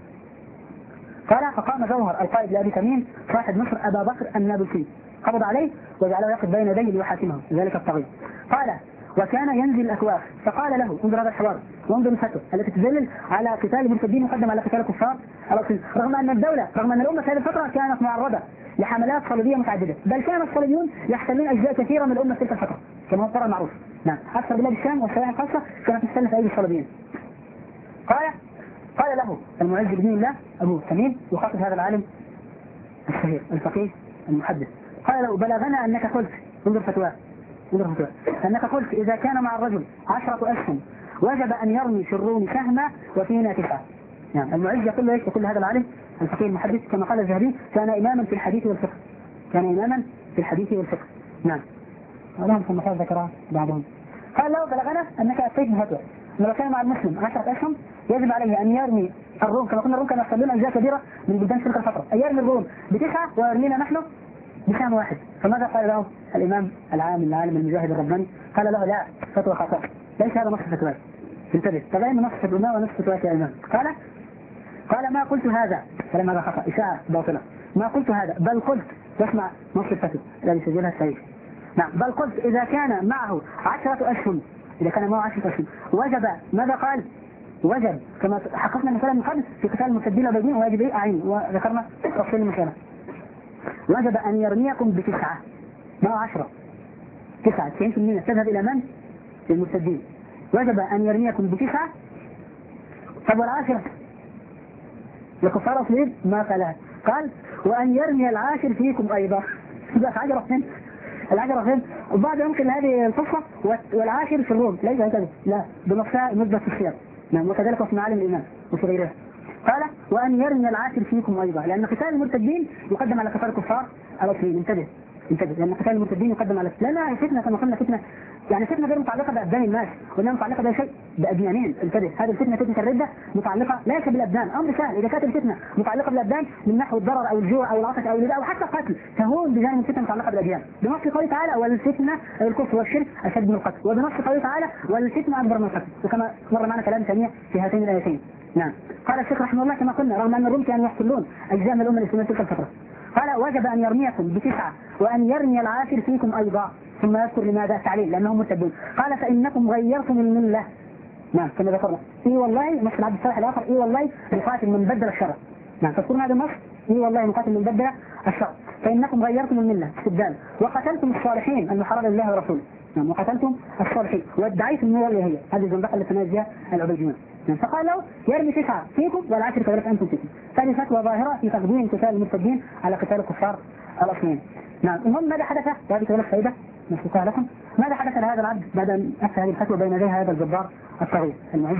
قال: أقام جوهر القائد لأبي تميم صاحب مصر أبا بكر النابلسي، قبض عليه وجعله يقف بين يديه ليحاكمه ذلك الطغي. قال: وكان ينزل الأكواخ فقال له، انظر هذا الحوار وانظر الفتوى التي تدلل على قتال المرتدين مقدم على قتال الكفار الأصليين، رغم أن الدولة رغم أن الأمة في هذه الفترة كانت معرضة لحملات صليبية متعددة، بل كان الصليبيون يحتلون أجزاء كثيرة من الأمة في تلك الفترة كما هو القرى المعروف. نعم. أكثر بلاد الشام والشرائع الخاصة كانت تحتل في أيدي الصليبيين. قال: قال له المعز بدين الله أبو تميم وخاطب هذا العالم الشهير الفقيه المحدث، قال له بلغنا أنك قلت، انظر فتواه انظر فتواه أنك قلت إذا كان مع الرجل عشرة أسهم وجب أن يرمي في الروم سهمة وفينا تسعة. نعم المعز يقول له ايش؟ يقول هذا العالم الفقيه المحدث كما قال الزهري كان إماما في الحديث والفقه، كان إماما في الحديث والفقه. نعم ولهم ثم قال ذكرها بعضهم. قال له بلغنا أنك أتيت بفتوى لو كان مع المسلم عشرة أسهم يجب عليه أن يرمي الروم، كما قلنا الروم كانوا يحصلون أجزاء كبيرة من بلدان تلك الفترة، أن يرمي الروم بتسعة ويرمينا نحن بسهم واحد. فماذا قال له الإمام العام العالم المجاهد الرباني؟ قال له لا، فتوى خطأ، ليس هذا نص فتوى، انتبه تبين نص فتوى ونص فتوى يا إمام. قال قال ما قلت هذا، كلام هذا خطأ إشاعة باطلة، ما قلت هذا بل قلت، تسمع نص الفتوى الذي سجلها السيد. نعم بل قلت إذا كان معه عشرة أسهم، إذا كان معه عشرة أسهم وجب، ماذا قال؟ وجب كما حققنا مثلا من قبل في قتال المرتدين والباغين ويجب ايه أعين، وذكرنا تفصيل المسألة. وجب أن يرميكم بتسعة، معه عشرة، تسعة تسعين في المئة تذهب إلى من؟ للمرتدين. وجب أن يرميكم بتسعة. طب والعاشرة لكفار أصلين ما قالها، قال وأن يرمي العاشر فيكم أيضا. بس عشرة فين؟ العشرة فين؟ وبعد يمكن هذه القصة والعاشر في الروم ليس هكذا، لا بنفسها مثبت في السياق. نعم وكذلك وفي معالم الإيمان وفي غيرها. قال وأن يرمي العاشر فيكم أيضا، لأن قتال المرتدين يقدم على قتال الكفار الأصليين. انتبه انتبه لأن قتال المرتدين يقدم على لأنها فتنة كما قلنا فتنة، يعني فتنة غير متعلقة بأبدان الناس وإنما متعلقة بشيء بأديانين. انتبه هذه الفتنة فتنة الردة متعلقة ليس بالأبدان، أمر سهل إذا كانت الفتنة متعلقة بالأبدان من نحو الضرر أو الجوع أو العطش أو النداء أو حتى القتل فهون بجانب الفتنة متعلقة بالأديان. بنص قوله تعالى والفتنة الكفر والشرك أشد من القتل، وبنص قوله تعالى والفتنة أكبر من القتل، وكما مر معنا كلام ثانية في هاتين الآيتين. نعم قال الشيخ رحمه الله كما قلنا رغم أن الروم كانوا يحتلون أجزاء من الأمة الإسلامية تلك الفترة، قال وجب أن يرميكم بتسعة وأن يرمي العاشر فيكم أيضا، ثم يذكر لماذا التعليل لأنهم مرتدون. قال فإنكم غيرتم الملة. نعم كما ذكرنا إي والله مثل عبد الصالح الآخر إي والله نقاتل من بدل الشرع. نعم تذكرون هذا النص إي والله نقاتل من بدل الشرع، فإنكم غيرتم الملة استبدال وقتلتم الصالحين المحرر لله ورسوله. نعم وقتلتم الصالحين وادعيتم النور اللي هي هذه الزندقة اللي تنازيها العبيديون. نعم فقال له يرمي تسعة فيكم والعاشر كذلك أنتم فيكم. هذه فتوى ظاهرة في تقديم قتال المرتدين على قتال الكفار الأصليين. نعم المهم ماذا حدث؟ وهذه كذلك فائدة نسلكها لكم. ماذا حدث لهذا العبد بعد أن أفتى هذه الفتوى بين يدي هذا الجبار الصغير المعز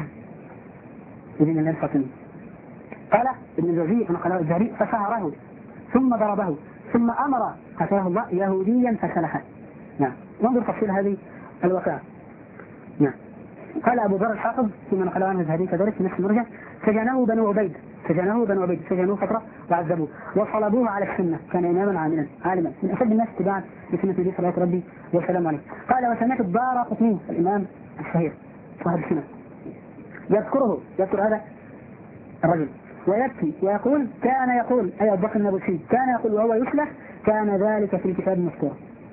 ابن الله الفاطمي؟ قال ابن الجوزي كما قال الزهري فسهره ثم ضربه ثم أمر قتله الله يهوديا فسلخه. نعم وانظر تفصيل هذه الواقعة. نعم قال أبو ذر الحافظ فيما نقل عنه الزهري كذلك في نفس المرجع سجنه بنو عبيد سجنه بنو عبيد سجنوه فترة وعذبوه وصلبوه على السنة، كان إماما عاملا عالما من أشد الناس اتباعا لسنة النبي صلى الله عليه وسلم عليه. قال وسمعت الدارقطني الإمام الشهير صاحب السنة يذكره يذكر هذا الرجل ويبكي ويقول كان يقول أي أبو بكر النابلسي كان يقول وهو يسلخ كان ذلك في الكتاب المذكور،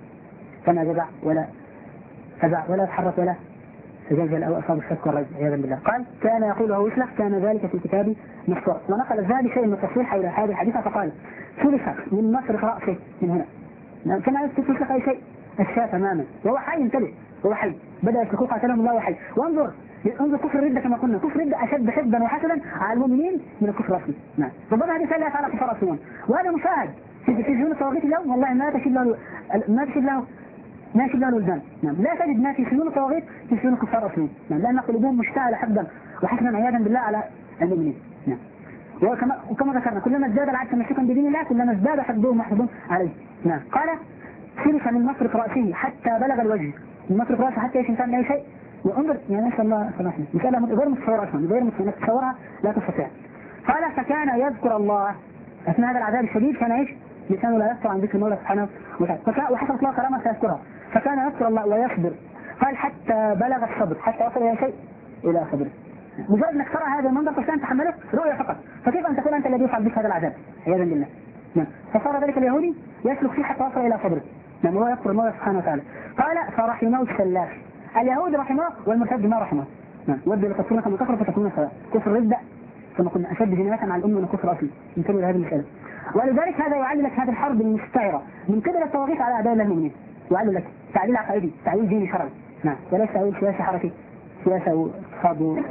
كما جزع ولا فزع ولا تحرك ولا تجلجل أو أصاب الشك والرجل عياذا بالله. قال كان يقول وهو يسلخ كان ذلك في الكتاب مذكور. ونقل الذهبي شيء من التفصيل حول هذه الحديثة فقال سلخ من مصرخ رأسه من هنا كما يسلخ أي شيء الشاة تماما وهو حي. انتبه وهو حي بدأ يسلخوه قاتلهم الله وحي. وانظر انظر كفر الردة كما قلنا كفر الردة أشد حبا وحسدا على المؤمنين من الكفر الأصلي. نعم ربما هذه سألت على كفار أصليون وهذا مشاهد في سجون الطواغيت اليوم والله ما تشد له ما تشد له ما تشد له الوجدان. نعم لا تجد ما في سجون الطواغيت في سجون الكفار أصليين. نعم لأن قلوبهم مشتعلة حبا وحسنا عياذا بالله على المؤمنين. نعم وكما وكما ذكرنا كلما ازداد العبد تمسكا بدين الله كلما ازداد حبهم وحبهم عليه. نعم قال سلك من مصرف رأسه حتى بلغ الوجه، من مصرف رأسه حتى ايش انسان اي شيء وانظر يعني نسأل الله سمحنا مسألة غير متصورة أصلا غير متصورة تصورها لا تستطيع. قال فكان يذكر الله أثناء هذا العذاب الشديد كان ايش لسانه لا يذكر عن ذكر المولى سبحانه وتعالى وحصلت الله كرامة سيذكرها فكان يذكر الله ويصبر. قال حتى بلغ الصبر حتى وصل إلى شيء إلى صبر. مجرد انك ترى هذا المنظر فكان تحمله رؤية فقط فكيف أن تكون أنت الذي يفعل بك هذا العذاب عياذا بالله. نعم فصار ذلك اليهودي يسلك فيه حتى وصل إلى صبره. نعم وهو يذكر الله سبحانه وتعالى. قال فرحمه السلاف اليهود رحمه والمرتد ما رحمه. نعم ود لتكون كما كفر فتكون سواء. كفر ردة كما قلنا أشد جناية على الأمة من الكفر الأصلي. انتبهوا لهذه المسألة. ولذلك هذا يعلل لك هذه الحرب المستعرة من قبل الطواغيت على أعداء الله المؤمنين. يعلل لك تعليل عقائدي تعليل ديني شرعي. نعم وليس تعليل سياسي حركي سياسة واقتصاد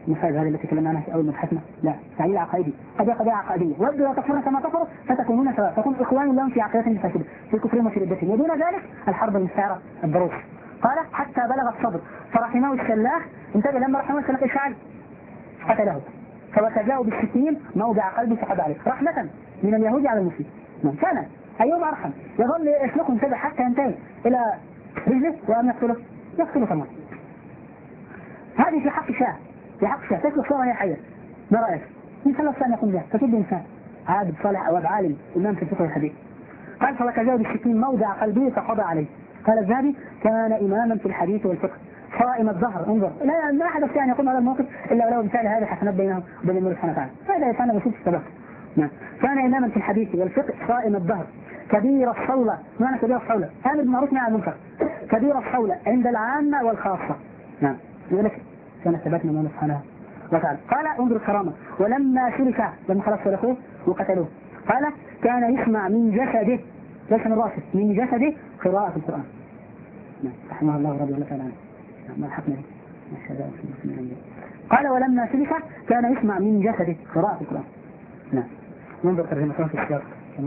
المسائل هذه التي تكلمنا عنها في أول مبحثنا، لا تعليل عقائدي، قضية قضية عقائدية، وابدوا تكفرون كما كفروا فتكونون سواء، تكون إخوان لهم في عقيدتهم فاسدة في كفرهم وفي ردتهم، ودون ذلك الحرب المستعارة الضروس. قال حتى بلغ الصدر فرحمه السلاح، انتبه لما رحمه السلاح ايش فعل؟ قتله فوكزاه بالسكين موضع قلبه فقد عليه رحمة من اليهود على المسلمين. كان أيوب أرحم، يظل يسلكه انتبه حتى ينتهي إلى رجله وأن يقتله يقتله كمان. هذه في حق شاه، في حق شاه تسلك صورة هي حية. ما رأيك؟ إنسان لا أن يقوم بها، فكيف إنسان عابد صالح أو عالم إمام في الفقه الحديث. قال فوكزاه بالسكين موضع قلبه فقضى عليه. قال الذهبي كان إماما في الحديث والفقه صائم الظهر. انظر لا ما أحد يستطيع أن يقوم على الموقف إلا ولو مثال هذه حسنات بينه وبين الله سبحانه وتعالى. هذا يفعل بسيط السبب. نعم. كان إماما في الحديث والفقه صائم الظهر كبير الصولة. معنى كبير الصولة آمر بالمعروف نهي عن المنكر، كبير الصولة عند العامة والخاصة. نعم لذلك كان ثبتنا من الله سبحانه وتعالى. قال انظر الكرامة ولما سلك لما خلص سلكوه وقتلوه قال كان يسمع من جسده ليس من رأسه من جسده قراءة القرآن. نعم رحمه الله رضي الله تعالى عنه. ما الحقنا قال ولما سلك كان يسمع من جسده قراءة القرآن. نعم ننظر ترجمة في السياق.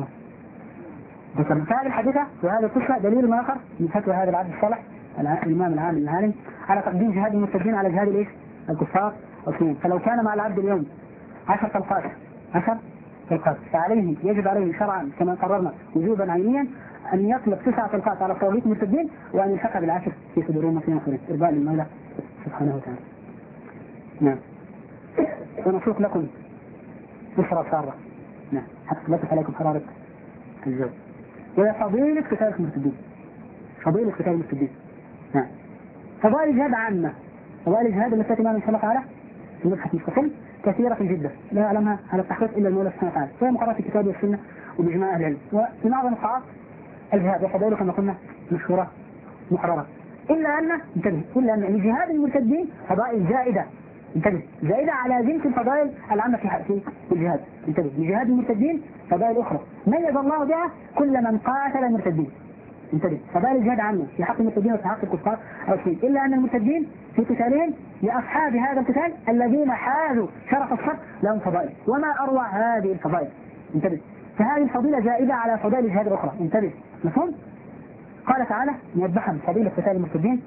ذكر هذه الحديثة وهذه القصة دليل آخر من فتوى هذا العبد الصالح الإمام العام العالم على تقديم جهاد المرتدين على جهاد الايش؟ الكفار والسنين. فلو كان مع العبد اليوم عشر طلقات عشر طلقات فعليه يجب عليه شرعا كما قررنا وجوبا عينيا أن يطلق تسع طلقات على صوابيط المرتدين وأن يلحق بالعشر في صدورهم وفي نصرهم إرضاء للمولى سبحانه وتعالى. نعم ونسوق لكم بشرى سارة. نعم حتى لا عليكم حرارة الجو. وهي فضيلة قتال المرتدين، فضيلة قتال المرتدين. نعم فضائل الجهاد عامة، فضائل الجهاد التي تأتي معنا إن شاء الله تعالى في مبحث مستقل كثيرة جدا لا يعلمها على التحقيق إلا المولى سبحانه وتعالى، فهي مقررة في الكتاب والسنة وبإجماع أهل العلم. وفي معظم القاعات الجهاد وفضائله كما قلنا مشهورة محررة، إلا أن انتبه إلا أن لجهاد المرتدين فضائل زائدة، انتبه زائدة على جنس الفضائل العامة في في الجهاد. انتبه لجهاد المرتدين فضائل أخرى ميز الله بها كل من قاتل المرتدين. انتبه فضائل الجهاد عامة في حق المرتدين وفي حق الكفار أو شيء، إلا أن المرتدين في قتالهم لأصحاب هذا القتال الذين حازوا شرف الصف لهم فضائل، وما أروع هذه الفضائل. انتبه فهذه الفضيلة زائدة على فضائل الجهاد الأخرى. انتبه مفهوم؟ قال تعالى موضحا فضيلة قتال المرتدين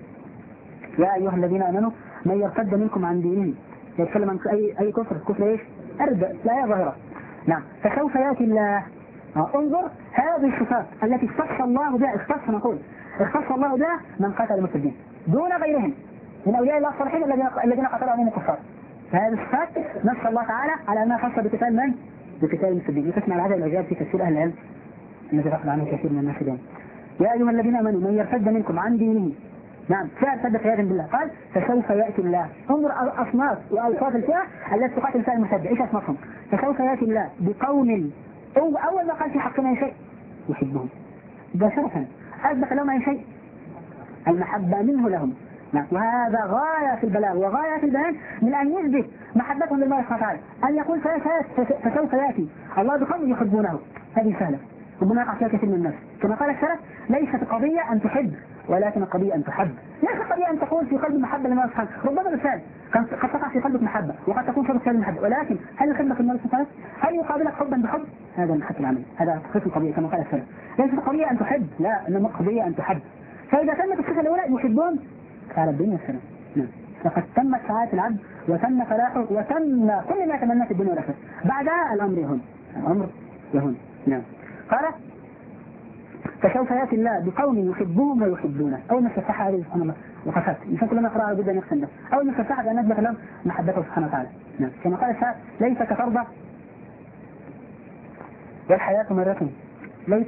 يا أيها الذين آمنوا من يرتد منكم عن دينه، يتكلم عن أي أي كفر كفر إيش؟ أرد لا هي ظاهرة. نعم فسوف يأتي الله. انظر هذه الصفات التي اختص الله بها، اختص نقول اختص الله بها من قاتل المرتدين دون غيرهم من أولياء الله الصالحين الذين الذين قتلوا عنهم الكفار. فهذه الصفات نص الله تعالى على أنها خاصة بقتال من؟ بقتال المرتدين. وتسمع هذا الإجابة في تفسير أهل العلم الذي غفل عنه كثير من الناس اليوم. يا أيها الذين آمنوا من يرتد منكم عن دينه. نعم فعل سد قيادا بالله. قال فسوف يأتي الله. انظر أصناف وألفاظ الفئة التي تقاتل فيها المرتد ايش أصنافهم؟ فسوف يأتي الله بقوم أو أول ما قال في حقنا أي شيء يحبهم مباشرة، أثبت لهم أي شيء المحبة منه لهم. نعم وهذا غاية في البلاغ وغاية في البيان من أن يثبت محبتهم لله سبحانه وتعالى. أن يقول فسوف يأتي الله بقوم يحبونه، هذه سهلة ربما يقع فيها كثير من الناس. كما قال السلف ليست قضية أن تحب ولكن القضية أن تحب. ليست قضية أن تقول في قلب محبة لله سبحانه، ربما بالفعل قد تقع في قلبك محبة وقد تكون سبب هذه المحبة، ولكن هل يحبك الله سبحانه؟ هل يقابلك حبا بحب؟ هذا المحبة العملي، هذا قسم القضية كما قال السلف. ليست قضية أن تحب، لا إنما قضية أن تحب. فإذا تمت الصفة الأولى يحبون على الدنيا والسلام. نعم فقد تمت سعادة العبد وتم فلاحه وتم كل ما يتمناه في الدنيا والآخرة. بعدها الأمر يهون، الأمر يهون. نعم قال فسوف يأتي الله بقوم يحبهم ويحبونه. أول ما استفتح هذه سبحان الله وخفت إنسان كلما قرأها بد أن يقسم له. أول ما استفتح أن نثبت لهم محبته سبحانه وتعالى. نعم كما قال الشاعر ليس كفرضة والحياة مرة ليس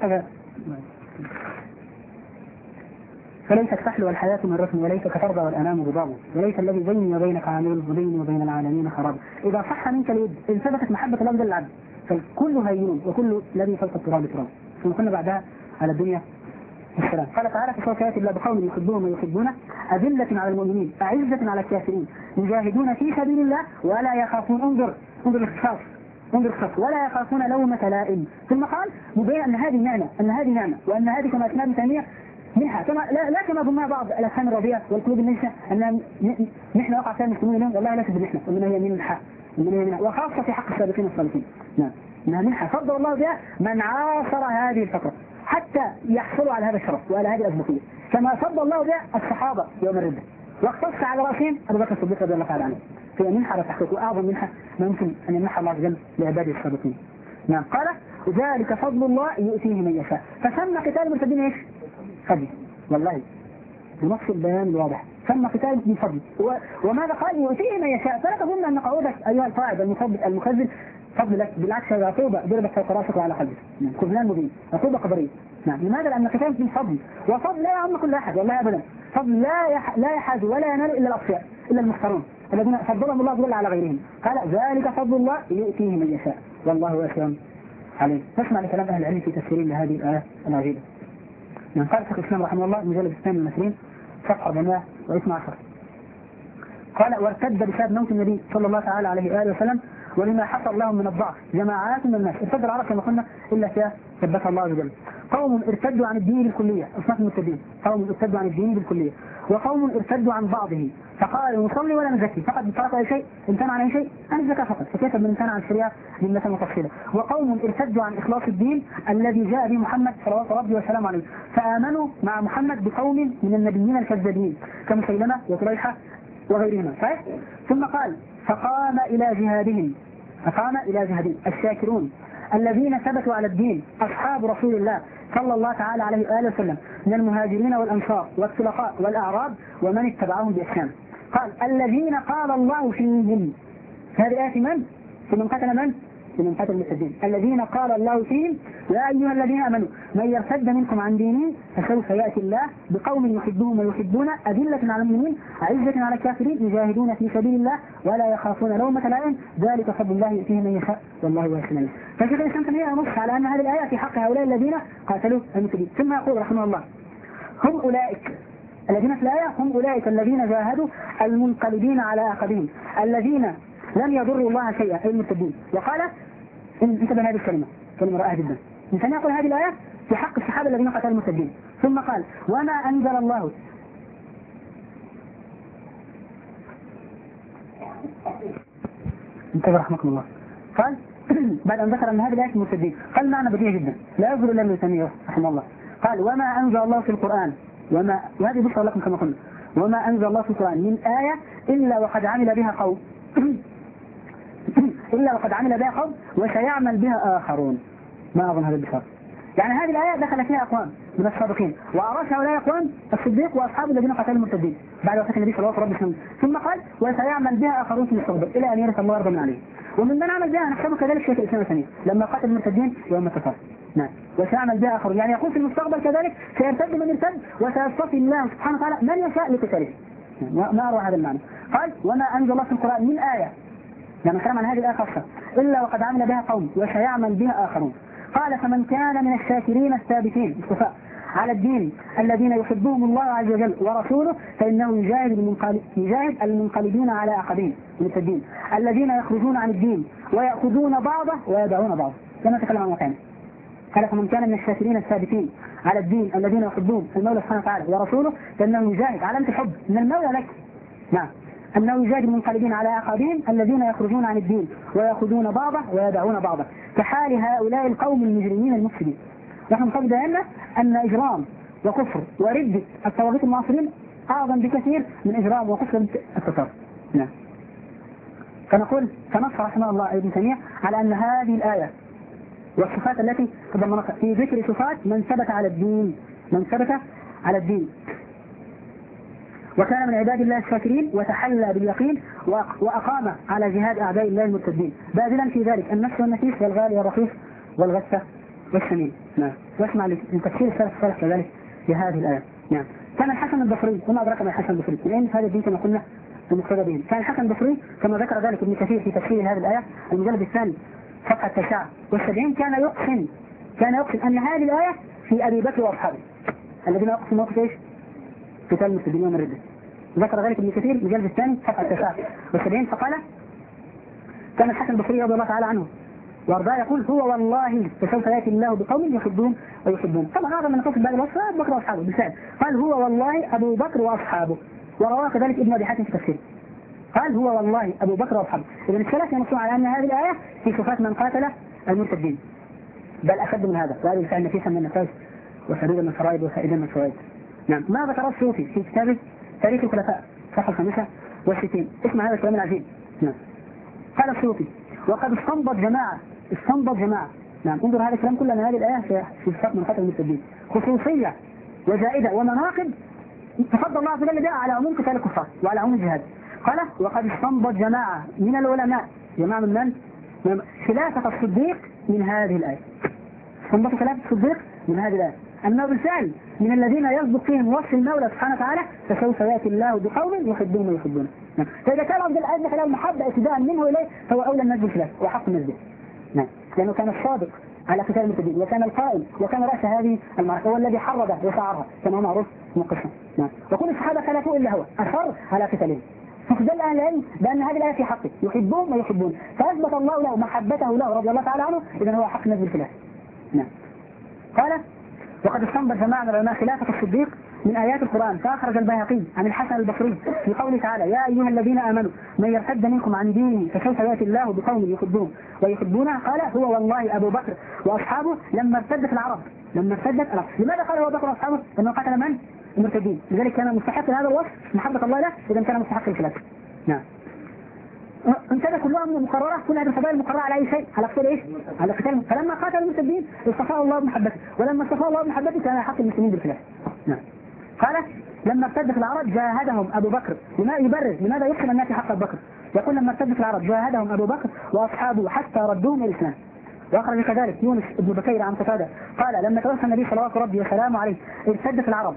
فليس السحل والحياة مرة وليس كفرضة والأنام ضباب وليس الذي بيني وبينك عامل وبيني وبين العالمين خراب. إذا صح منك اليد إن ثبتت محبة الله جل وعلا فالكل هين وكل الذي فوق التراب تراب. ثم كنا بعدها على الدنيا والسلام. قال تعالى فسوف يأتي الله بقوم يحبون ويحبونه أذلة على المؤمنين أعزة على الكافرين يجاهدون في سبيل الله ولا يخافون. انظر انظر الاختصاص انظر الاختصاص ولا يخافون لومة لائم. ثم قال مبين أن هذه نعمة أن هذه نعمة وأن هذه كما أثناء ثانية منحة كما لا, لا كما ظنها بعض الأفهام الرضيئة والقلوب النجسة أن نحن وقع فيها المسلمون اليوم. والله ليست بنحن، وإنما هي منحة، وإنما هي منحة، وخاصة في حق السابقين الصالحين. نعم، إنها منحة فضل الله بها من عاصر هذه الفترة حتى يحصلوا على هذا الشرف وعلى هذه الأسبقية، كما فضل الله بها الصحابة يوم الردة، واختص على رأسهم أبو بكر الصديق رضي الله تعالى عنه. هي منحة وتحقيق، وأعظم منحة ما يمكن أن يمنحها الله عز وجل لعباده السابقين. نعم، قال ذلك فضل الله يؤتيه من يشاء. فسمى قتال المرتدين ايش؟ فضل. والله بنص البيان الواضح سمى قتال من فضل. وماذا قال؟ يؤتيه من يشاء. فلا تظن ان قعودك ايها القاعد المفضل المخزن فضل لك، بالعكس هذا عقوبه ضربت فوق راسك وعلى قلبك. خذلان مبين، عقوبه قدريه. نعم، لماذا؟ لان قتال من فضل، وفضل لا يعم كل احد والله ابدا. فضل لا يح... لا يحاز ولا ينال الا الاصفياء، الا المختارون الذين فضلهم الله جل على غيرهم. قال ذلك فضل الله يؤتيه من يشاء والله واسع عليه. نسمع لكلام اهل العلم في تفسيرين لهذه الايه العجيبه. من قال شيخ الاسلام رحمه الله المجلد الثاني المسلمين صفحه أربعمائة واثني عشر قال وارتد بسبب موت النبي صلى الله تعالى عليه واله وسلم ولما حصل لهم من الضعف جماعات من الناس. ارتد العرب كما قلنا الا فيها ثبتها الله عز وجل. قوم ارتدوا عن الدين بالكليه، اصناف المرتدين، قوم ارتدوا عن الدين بالكليه، وقوم ارتدوا عن بعضه فقالوا نصلي ولا نزكي، فقد فرق اي شيء امتنع عن اي شيء عن الزكاه فقط، فكيف من امتنع عن الشريعه جمله وتفصيلا. وقوم ارتدوا عن اخلاص الدين الذي جاء به محمد صلوات ربي وسلامه عليه، فامنوا مع محمد بقوم من النبيين الكذابين كمسيلمه وطليحه وغيرهما. صحيح؟ ثم قال فقام الى جهادهم، فقام الى جهادهم الشاكرون الذين ثبتوا على الدين اصحاب رسول الله صلى الله تعالى عليه واله وسلم من المهاجرين والانصار والطلقاء والاعراب ومن اتبعهم باحسان. قال الذين قال الله فيهم، هذه الايه في من؟ في من قتل من؟ في من قتل المرتدين. الذين قال الله فيهم يا ايها الذين امنوا من يرتد منكم عن دينه فسوف ياتي الله بقوم يحبهم ويحبون اذله على المؤمنين اعزه على الكافرين يجاهدون في سبيل الله ولا يخافون لومه لائم ذلك فضل الله يؤتيه من يشاء والله واسع عليم. فشيخ الاسلام تيميه نص على ان هذه الايه في حق هؤلاء الذين قاتلوا المرتدين. ثم يقول رحمه الله هم اولئك الذين في الآية هم أولئك الذين جاهدوا المنقلبين على عقبهم الذين لم يضروا الله شيئا أي المرتدين. وقال انتبه هذه الكلمة كلمة رائعة جدا. إنسان يقول هذه الآية في حق الصحابة الذين قتلوا المرتدين. ثم قال وما أنزل الله انتبه رحمكم الله. قال بعد أن ذكر أن هذه الآية المرتدين قال معنى بديع جدا لا يظهر إلا ابن تيمية رحمه الله. قال وما أنزل الله في القرآن وما وهذه بشرى لكم كما قلنا وما أنزل الله في القرآن من آية إلا وقد عمل بها قوم إلا وقد عمل بها قوم وسيعمل بها آخرون. ما أظن هذا البشرى. يعني هذه الآية دخل فيها أقوام من السابقين وأراش هؤلاء أقوام الصديق وأصحابه الذين قتلوا المرتدين بعد وفاة النبي صلى الله عليه وسلم. ثم قال وسيعمل بها آخرون في المستقبل إلى أن يرث الله يرضى عليه. ومن من عمل بها نحسبه كذلك شيخ الإسلام الثاني لما قتل المرتدين يوم التفاق. نعم وسيعمل بها آخرون يعني يكون في المستقبل كذلك سيرتد من يرتد وسيصطفي الله سبحانه وتعالى من يشاء لقتاله. ما أروع هذا المعنى. قال وما أنزل الله في القرآن من آية لما كلام عن هذه الآية خاصة إلا وقد عمل بها قوم وسيعمل بها آخرون. قال فمن كان من الشاكرين الثابتين اصطفاء على الدين الذين يحبهم الله عز وجل ورسوله فإنه يجاهد المنقلب يجاهد المنقلبين على عقبين من الدين الذين يخرجون عن الدين ويأخذون بعضه ويدعون بعضه كما تكلم عن مكانه. قال فمن كان من الشاكرين الثابتين على الدين الذين يحبون المولى سبحانه وتعالى ورسوله فإنه يجاهد علامة الحب من المولى لك. نعم أنه يجاهد المنقلبين على عقبين الذين يخرجون عن الدين ويأخذون بعضه ويدعون بعضه كحال هؤلاء القوم المجرمين المفسدين. نحن قد بينا أن إجرام وكفر وردة الطواغيت المعاصرين أعظم بكثير من إجرام وكفر التتار. نعم فنقول فنص رحمه الله ابن تيمية على أن هذه الآية والصفات التي تضمنتها في ذكر صفات من ثبت على الدين من ثبت على الدين وكان من عباد الله الشاكرين وتحلى باليقين وأقام على جهاد أعداء الله المرتدين باذلا في ذلك النفس والنفيس والغالي والرخيص والغثة والسمين. نعم واسمع لتفسير السلف الصالح كذلك لهذه الآية. نعم كان الحسن البصري وما أدرك ما الحسن البصري لأن هذا الدين كما قلنا المقتدى به. كان الحسن البصري كما ذكر ذلك ابن كثير في تفسير هذه الآية المجلد الثاني صفحة تسعة والسبعين كان يقسم كان يقسم أن هذه الآية في أبي بكر وأصحابه الذين يقسم موقف إيش؟ قتال المرتدين يوم الردة. ذكر ذلك ابن كثير المجلد الثاني صفحة تسعة والسبعين فقال كان الحسن البصري رضي الله تعالى عنه وأربعة يقول هو والله فسوف يأتي الله بقوم يحبون ويحبون. طبعا أعظم من نقص بعد الوصف أبو بكر وأصحابه بالفعل. قال هو والله أبو بكر وأصحابه، ورواه كذلك ابن أبي حاتم في تفسيره. قال هو والله أبو بكر وأصحابه. إذن الثلاث ينصون على أن هذه الآية في صفات من قاتل المرتدين، بل أشد من هذا، وهذه الفعل نفيسا من النفاس وفريدا من الفرائض وفائدا من الفوائد. نعم. ما ذكر السيوطي في كتابه تاريخ الخلفاء صفحة خمسة وستين، اسمع هذا الكلام العجيب. نعم. قال السيوطي وقد استنبط جماعة استنبط جماعة نعم انظر هذا الكلام كله، أن هذه الآية في صفات من قتل المرتدين خصوصية وزائدة ومناقب تفضل الله عز وجل بها على عموم قتال الكفار وعلى عموم الجهاد. قال وقد استنبط جماعة من العلماء، جماعة من من خلافة الصديق من هذه الآية. استنبطوا خلافة الصديق من هذه الآية أنه بالفعل من الذين يصدق فيهم وصف المولى سبحانه وتعالى فسوف يأتي الله بقوم يحبون ويحبون. نعم. فإذا كان عبد الآية خلال المحبة ابتداء منه إليه فهو أولى الناس بالخلاف وحق الناس به. نعم. لأنه كان الصادق على قتال المرتدين وكان القائم وكان رأس هذه المعركة، هو الذي حرض وسعرها كما هو معروف مقسم. نعم. وكل الصحابة خلفوا إلا هو أصر على قتالهم. فخذل أهل العلم بأن هذه الآية في حقه يحبون ويحبون، فأثبت الله له محبته له رضي الله تعالى عنه، إذن هو حق الناس بالخلاف. نعم. قال وقد استنبط جماعة من العلماء خلافة الصديق من آيات القرآن، فأخرج البيهقي عن الحسن البصري في قوله تعالى يا أيها الذين آمنوا من يرتد منكم عن دينه فسوف يأتي الله بقوم يحبون ويحبونه. قال هو والله أبو بكر وأصحابه لما ارتدت العرب لما ارتدت العرب. لماذا قال أبو بكر وأصحابه؟ لأنه قتل من؟ المرتدين، لذلك كان مستحق لهذا الوصف محبة الله له، إذا كان مستحق الخلاف. نعم. انتبه كلها من المقررة، كل هذه الفضائل المقررة على أي شيء؟ على قتال إيش؟ على قتال. فلما قاتل المرتدين اصطفاه الله بمحبته، ولما اصطفاه الله بمحبته كان حق المسلمين بالخلاف. نعم. قال لما ارتدت العرب جاهدهم أبو بكر، لما يبرر لماذا يقسم الناس حق أبو بكر؟ يقول لما ارتدت العرب جاهدهم أبو بكر وأصحابه حتى ردوهم إلى الإسلام. وأخرج كذلك يونس بن بكير عن قتادة قال لما توفى النبي صلوات ربي وسلامه عليه ارتدت العرب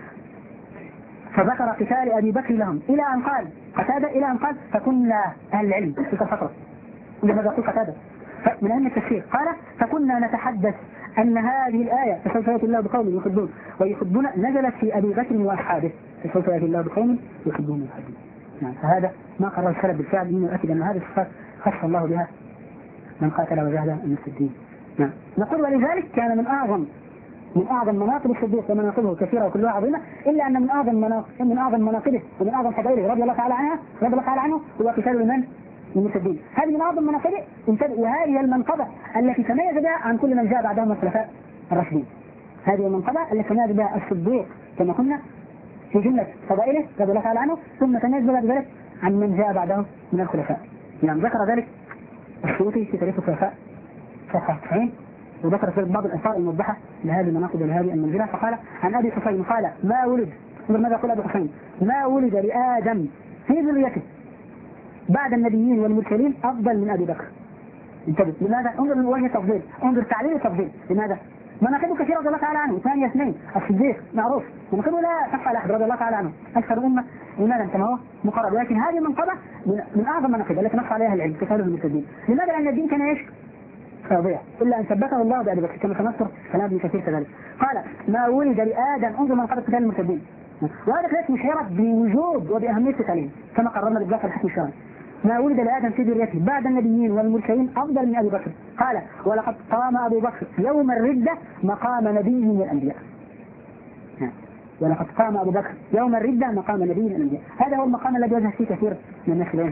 فذكر قتال أبي بكر لهم إلى أن قال قتادة إلى أن قال فكنا أهل العلم في تلك الفترة. لماذا يقول قتادة؟ من أهم التفسير قال فكنا نتحدث أن هذه الآية فسوف يأتي الله بقوم يحبون ويحبون نزلت في أبي بكر وأصحابه فسوف يأتي الله بقوم يحبون ويحبون. يعني فهذا ما قرر السلف بالفعل من يؤكد أن هذه الصفات خص الله بها من قاتل وجاهد المرتدين. نعم. نقول ولذلك كان من أعظم من أعظم مناقب الصديق ومناقبه كثيرة وكلها عظيمة، إلا أن من أعظم مناقب من أعظم مناقبه ومن أعظم فضائله رضي الله تعالى عنها رضي الله تعالى عنه هو قتال المن المرتدين. هذه من أعظم مناقبه، وهذه المنقبة التي تميز بها عن كل من جاء بعدهم الخلفاء الراشدين. هذه المنقبة التي تميز بها الصديق كما قلنا في جملة فضائله رضي الله تعالى عنه، ثم تميز بها بذلك عن من جاء بعدهم من الخلفاء. يعني ذكر ذلك السيوطي في تاريخ الخلفاء صفحة تسعين، وذكر في بعض الآثار الموضحة لهذه المناقب ولهذه المنزلة. فقال عن أبي حسين قال ما ولد، ماذا يقول أبي حسين؟ ما ولد لآدم في ذريته بعد النبيين والمرسلين أفضل من أبي بكر. انتبه لماذا؟ انظر من وجه التفضيل، انظر تعليل التفضيل. لماذا؟ مناقبه كثيرة رضي الله تعالى عنه. ثانية اثنين الصديق معروف مناقبه لا تخفى على أحد رضي الله تعالى عنه أكثر أمة إيمانا كما هو مقرب، ولكن هذه المنقبة من, من أعظم مناقب التي نص عليها العلم قتال المرتدين. لماذا؟ لأن الدين كان ايش؟ فاضيع إلا أن ثبته الله بأبي بكر كما سنذكر كلام ابن كثير كذلك. قال ما ولد لآدم انظر منقبة قتال المرتدين، وهذا كذلك مشيرة بوجوب وبأهمية قتالهم كما قررنا بالذات الحكم الشرعي. ما ولد لآدم في ذريته بعد النبيين والمرسلين أفضل من أبي بكر. قال ولقد قام أبو بكر يوم الردة مقام نبي من الأنبياء. ولقد قام أبو بكر يوم الردة مقام نبي من الأنبياء. هذا هو المقام الذي وجه فيه كثير من الناس اليوم.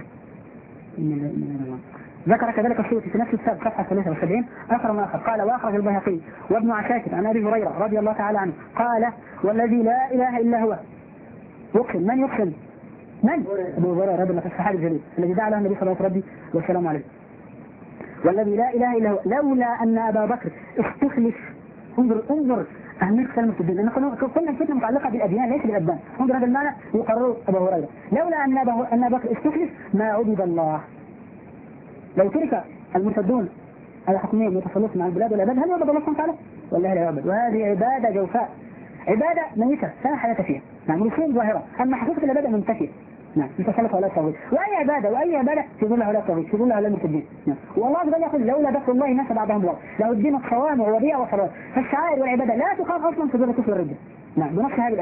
ذكر كذلك السيوطي في نفس الكتاب صفحة ثلاثة وسبعين أثر ما أخر قال وأخرج البيهقي وابن عساكر عن أبي هريرة رضي الله تعالى عنه قال والذي لا إله إلا هو يقسم. من يقسم؟ من؟ أبو هريرة رضي الله عنه الصحابي الجليل الذي دعا له النبي صلى الله عليه وسلم عليه. والذي لا إله إلا هو لولا أن أبا بكر استخلف. انظر انظر أهمية كلمة الدين، لأن كنا الفتنة متعلقة بالأديان ليس بالأبدان. انظر هذا المعنى يقرره أبو هريرة لولا أن أن أبا بكر استخلف ما عبد الله. لو ترك المرتدون على حكمهم يتسلطون على البلاد والعباد هل يعبد الله سبحانه وتعالى؟ والله لا يعبد. وهذه عبادة جوفاء، عبادة ميتة لا حياة فيها. نعم رسوم ظاهرة، أما حقيقة العبادة منتفية. نعم يتسلط ولا التوحيد. وأي عبادة وأي عبادة في ظلها ولا التوحيد في ظلها ولا المرتدين. نعم والله عز وجل يقول لولا ذكر الله الناس بعدهم الله لو الدين الصوامع وبيع وصلاة. فالشعائر والعبادة لا تقام أصلا في ظل كفر الرجل. نعم بنص هذه الآية.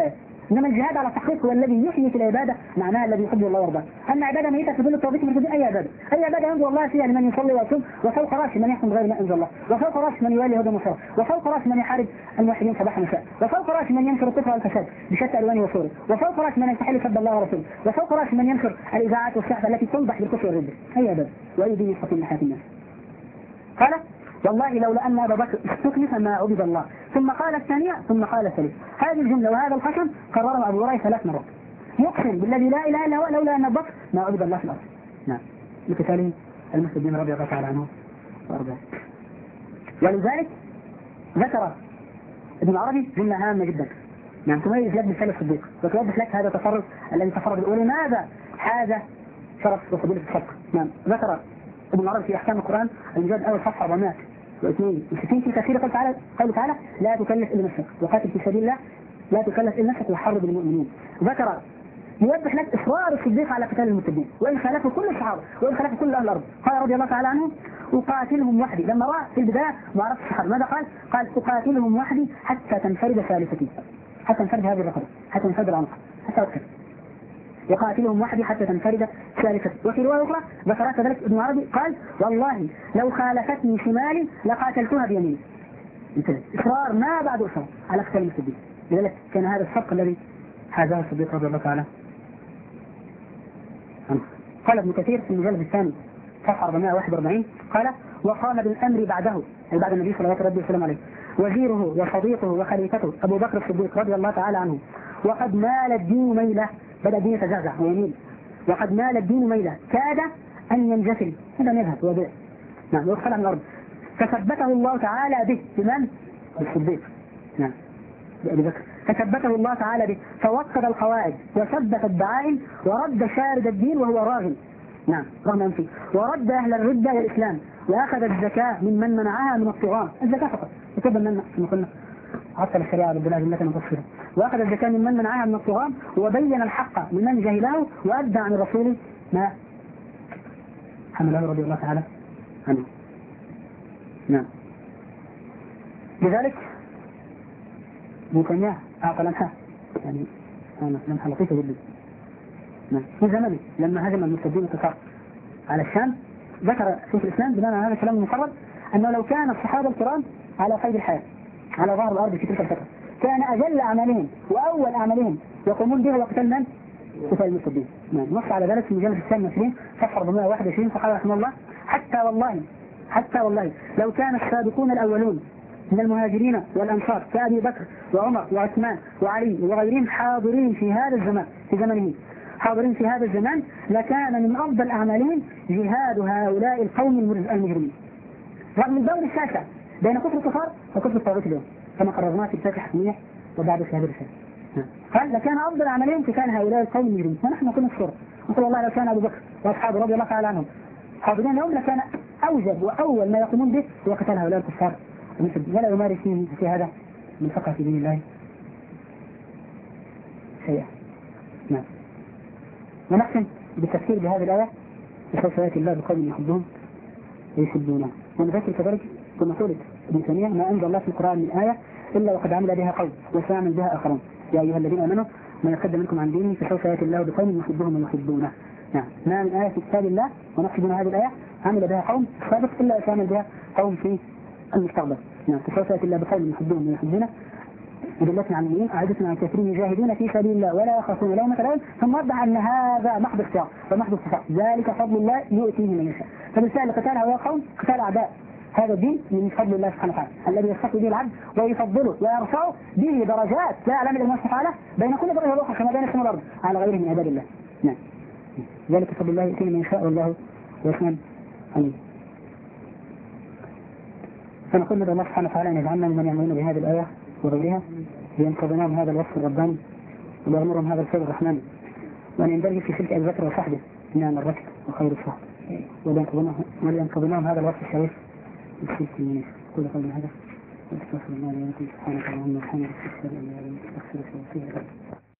إنما الجهاد على التحقيق هو الذي يحيي في العبادة معناها الذي يحب الله ويرضاه. أما عبادة ميتة تدل التوفيق من أي عبادة؟ أي عبادة ينظر الله فيها لمن يصلي ويصوم وفوق رأس من يحكم غير ما أنزل الله، وفوق رأس من يوالي هدى مصاب، وفوق رأس من يحارب الموحدين صباح مساء، وفوق رأس من ينشر الكفر والفساد بشتى ألوانه وصوره، وفوق رأس من يستحل سب الله ورسوله، وفوق رأس من ينشر الإذاعات والصحف التي تنضح بالكفر والردة. أي عبادة؟ وأي دين يستقيم لحياة الناس؟ قال والله لولا أن أبا بكر استكلف ما عبد الله. ثم قال الثانية ثم قال الثالث. هذه الجملة وهذا القسم قرره أبو هريرة ثلاث مرات. يقسم بالذي لا إله إلا هو لولا أن أبا بكر ما عبد الله في الأرض. نعم. لقتاله المسلمين رضي الله تعالى عنه وأرضاه. ولذلك ذكر ابن عربي جملة هامة جدا. نعم تميز لك مثال الصديق وتوضح لك هذا التصرف الذي تصرف الأولى لماذا هذا شرف وفضيلة الصدق. نعم ذكر ابن عربي في أحكام القرآن المجلد الأول صفحة أربعمائة واثنين وستين في تفسير قوله تعالى قوله تعالى لا تكلف إلا نفسك وقاتل في سبيل الله لا تكلف إلا نفسك وحرض المؤمنين. ذكر يوضح لك إصرار الصديق على قتال المرتدين وإن خالفه كل الصحابة وإن خالفه كل أهل الأرض. قال رضي الله تعالى عنه أقاتلهم وحدي. لما رأى في البداية معرفة الصحابة ماذا قال؟ قال أقاتلهم وحدي حتى تنفرد ثالثتي، حتى تنفرد هذه الرقبة، حتى تنفرد العنق، حتى أكثر. يقاتلهم وحدي حتى تنفرد ثالثة. وفي رواية أخرى ذكرها كذلك ابن عربي قال والله لو خالفتني شمالي لقاتلتها بيميني. إصرار ما بعد إصرار على قتال المرتدين. لذلك كان هذا الحق الذي حازه الصديق رضي الله تعالى عنه. قال ابن كثير في المجلد الثاني صفحة أربعمائة وواحد وأربعين قال وقام بالأمر بعده أي بعد النبي صلى الله عليه وسلم عليه وزيره وصديقه وخليفته أبو بكر الصديق رضي الله تعالى عنه وقد مال الدين ميلة. بدأ الدين يتزعزع ويميل وقد مال الدين ميلة كاد أن ينجسل هذا يذهب ويضيع. نعم ويدخل عن الأرض فثبته الله تعالى به بمن؟ بالصديق. نعم بأبي بكر فثبته الله تعالى به فوقد القواعد وثبت الدعائم ورد شارد الدين وهو راغب. نعم رغم أنفه ورد أهل الردة والإسلام وأخذ الزكاة ممن منعها من الطغاة. الزكاة فقط يكبر من كما قلنا عطل الشريعة ربنا جل مقصرة وأخذ الزكاة ممن منعها من الطغاة وبين الحق ممن جهله وأدى عن الرسول ما حمله رضي الله تعالى عنه. نعم لذلك ابن تيمية أعطى لمحة يعني لمحة لطيفة جدا. نعم في زمنه لما هجم المرتدين التتار على الشام ذكر شيخ الإسلام بناء على هذا الكلام المفرد أنه لو كان الصحابة الكرام على قيد الحياة على ظهر الأرض في تلك الفترة كان أجل أعمالهم وأول أعمالهم يقومون به وقتال من؟ قتال المرتدين. نعم نص على ذلك في المجلد الثاني والعشرين صفحة أربعمائة وواحد وعشرين فقال رحمه الله حتى والله حتى والله لو كان السابقون الأولون من المهاجرين والأنصار كأبي بكر وعمر وعثمان وعلي وغيرهم حاضرين في هذا الزمان في زمنه حاضرين في هذا الزمان لكان من أفضل أعمالهم جهاد هؤلاء القوم المجرمين رغم الدور الشاسع بين كفر الكفار وكفر الطاغوت اليوم كما قررناه في الفاتحة الحكمية وبعد في هذا الرسالة. قال لكان أفضل أعمالهم قتال هؤلاء القوم المجرمين ونحن نقول الصورة نقول والله لو كان أبو بكر وأصحابه رضي الله تعالى عنهم حاضرين اليوم لكان أوجب وأول ما يقومون به هو قتال هؤلاء الكفار ولا يمارس فيه في هذا من فقه في دين الله شيئا. نعم ونختم بالتفسير بهذه الآية بسوف يأتي الله بقوم يحبهم ويحبونه. ونذكر كذلك كما قلت ابن تيمية ما أنزل الله في القرآن من آية إلا وقد عمل بها قوم وسيعمل بها آخرون يا أيها الذين آمنوا ما يرتد منكم عن دينه فسوف يأتي الله بقوم يحبهم ويحبونه. نعم ما من آية في كتاب الله ونقصدنا هذه الآية عمل بها قوم سابق إلا وسيعمل بها قوم في المستقبل. نعم فسوف يأتي الله بقوم يحبهم ويحبونه ودلتنا عن المؤمنين أعدتنا عن كثيرين يجاهدون في سبيل الله ولا يخافون لومة لائم ثم وضح أن هذا محض اختيار ومحض استفاء ذلك فضل الله يؤتيه من يشاء. فبالتالي قتال هؤلاء القوم قتال أعداء هذا الدين من فضل الله سبحانه وتعالى الذي يستقي به العبد ويفضله ويرفعه به درجات لا يعلم الا الله سبحانه وتعالى بين كل درجة والأخرى كما بين السماء والأرض على غيره من عباد الله. نعم ذلك فضل الله يؤتيه من يشاء والله واسع عليم. فنقول ندعو الله سبحانه وتعالى أن يجعلنا ممن يعملون بهذه الآية وغيرها لينقذناهم هذا الوصف الرباني ويأمرهم هذا الخير الرحمن وأن يندرج في سلك أبي بكر وصحبه نعم الركب وخير الصحب ولينقذناهم هذا الوصف الشريف بسلك المنيف. كل قول هذا واستغفر الله لي ولكم سبحانك اللهم وبحمدك أشهد أن لا إله إلا أنت أستغفرك وأتوب إليك.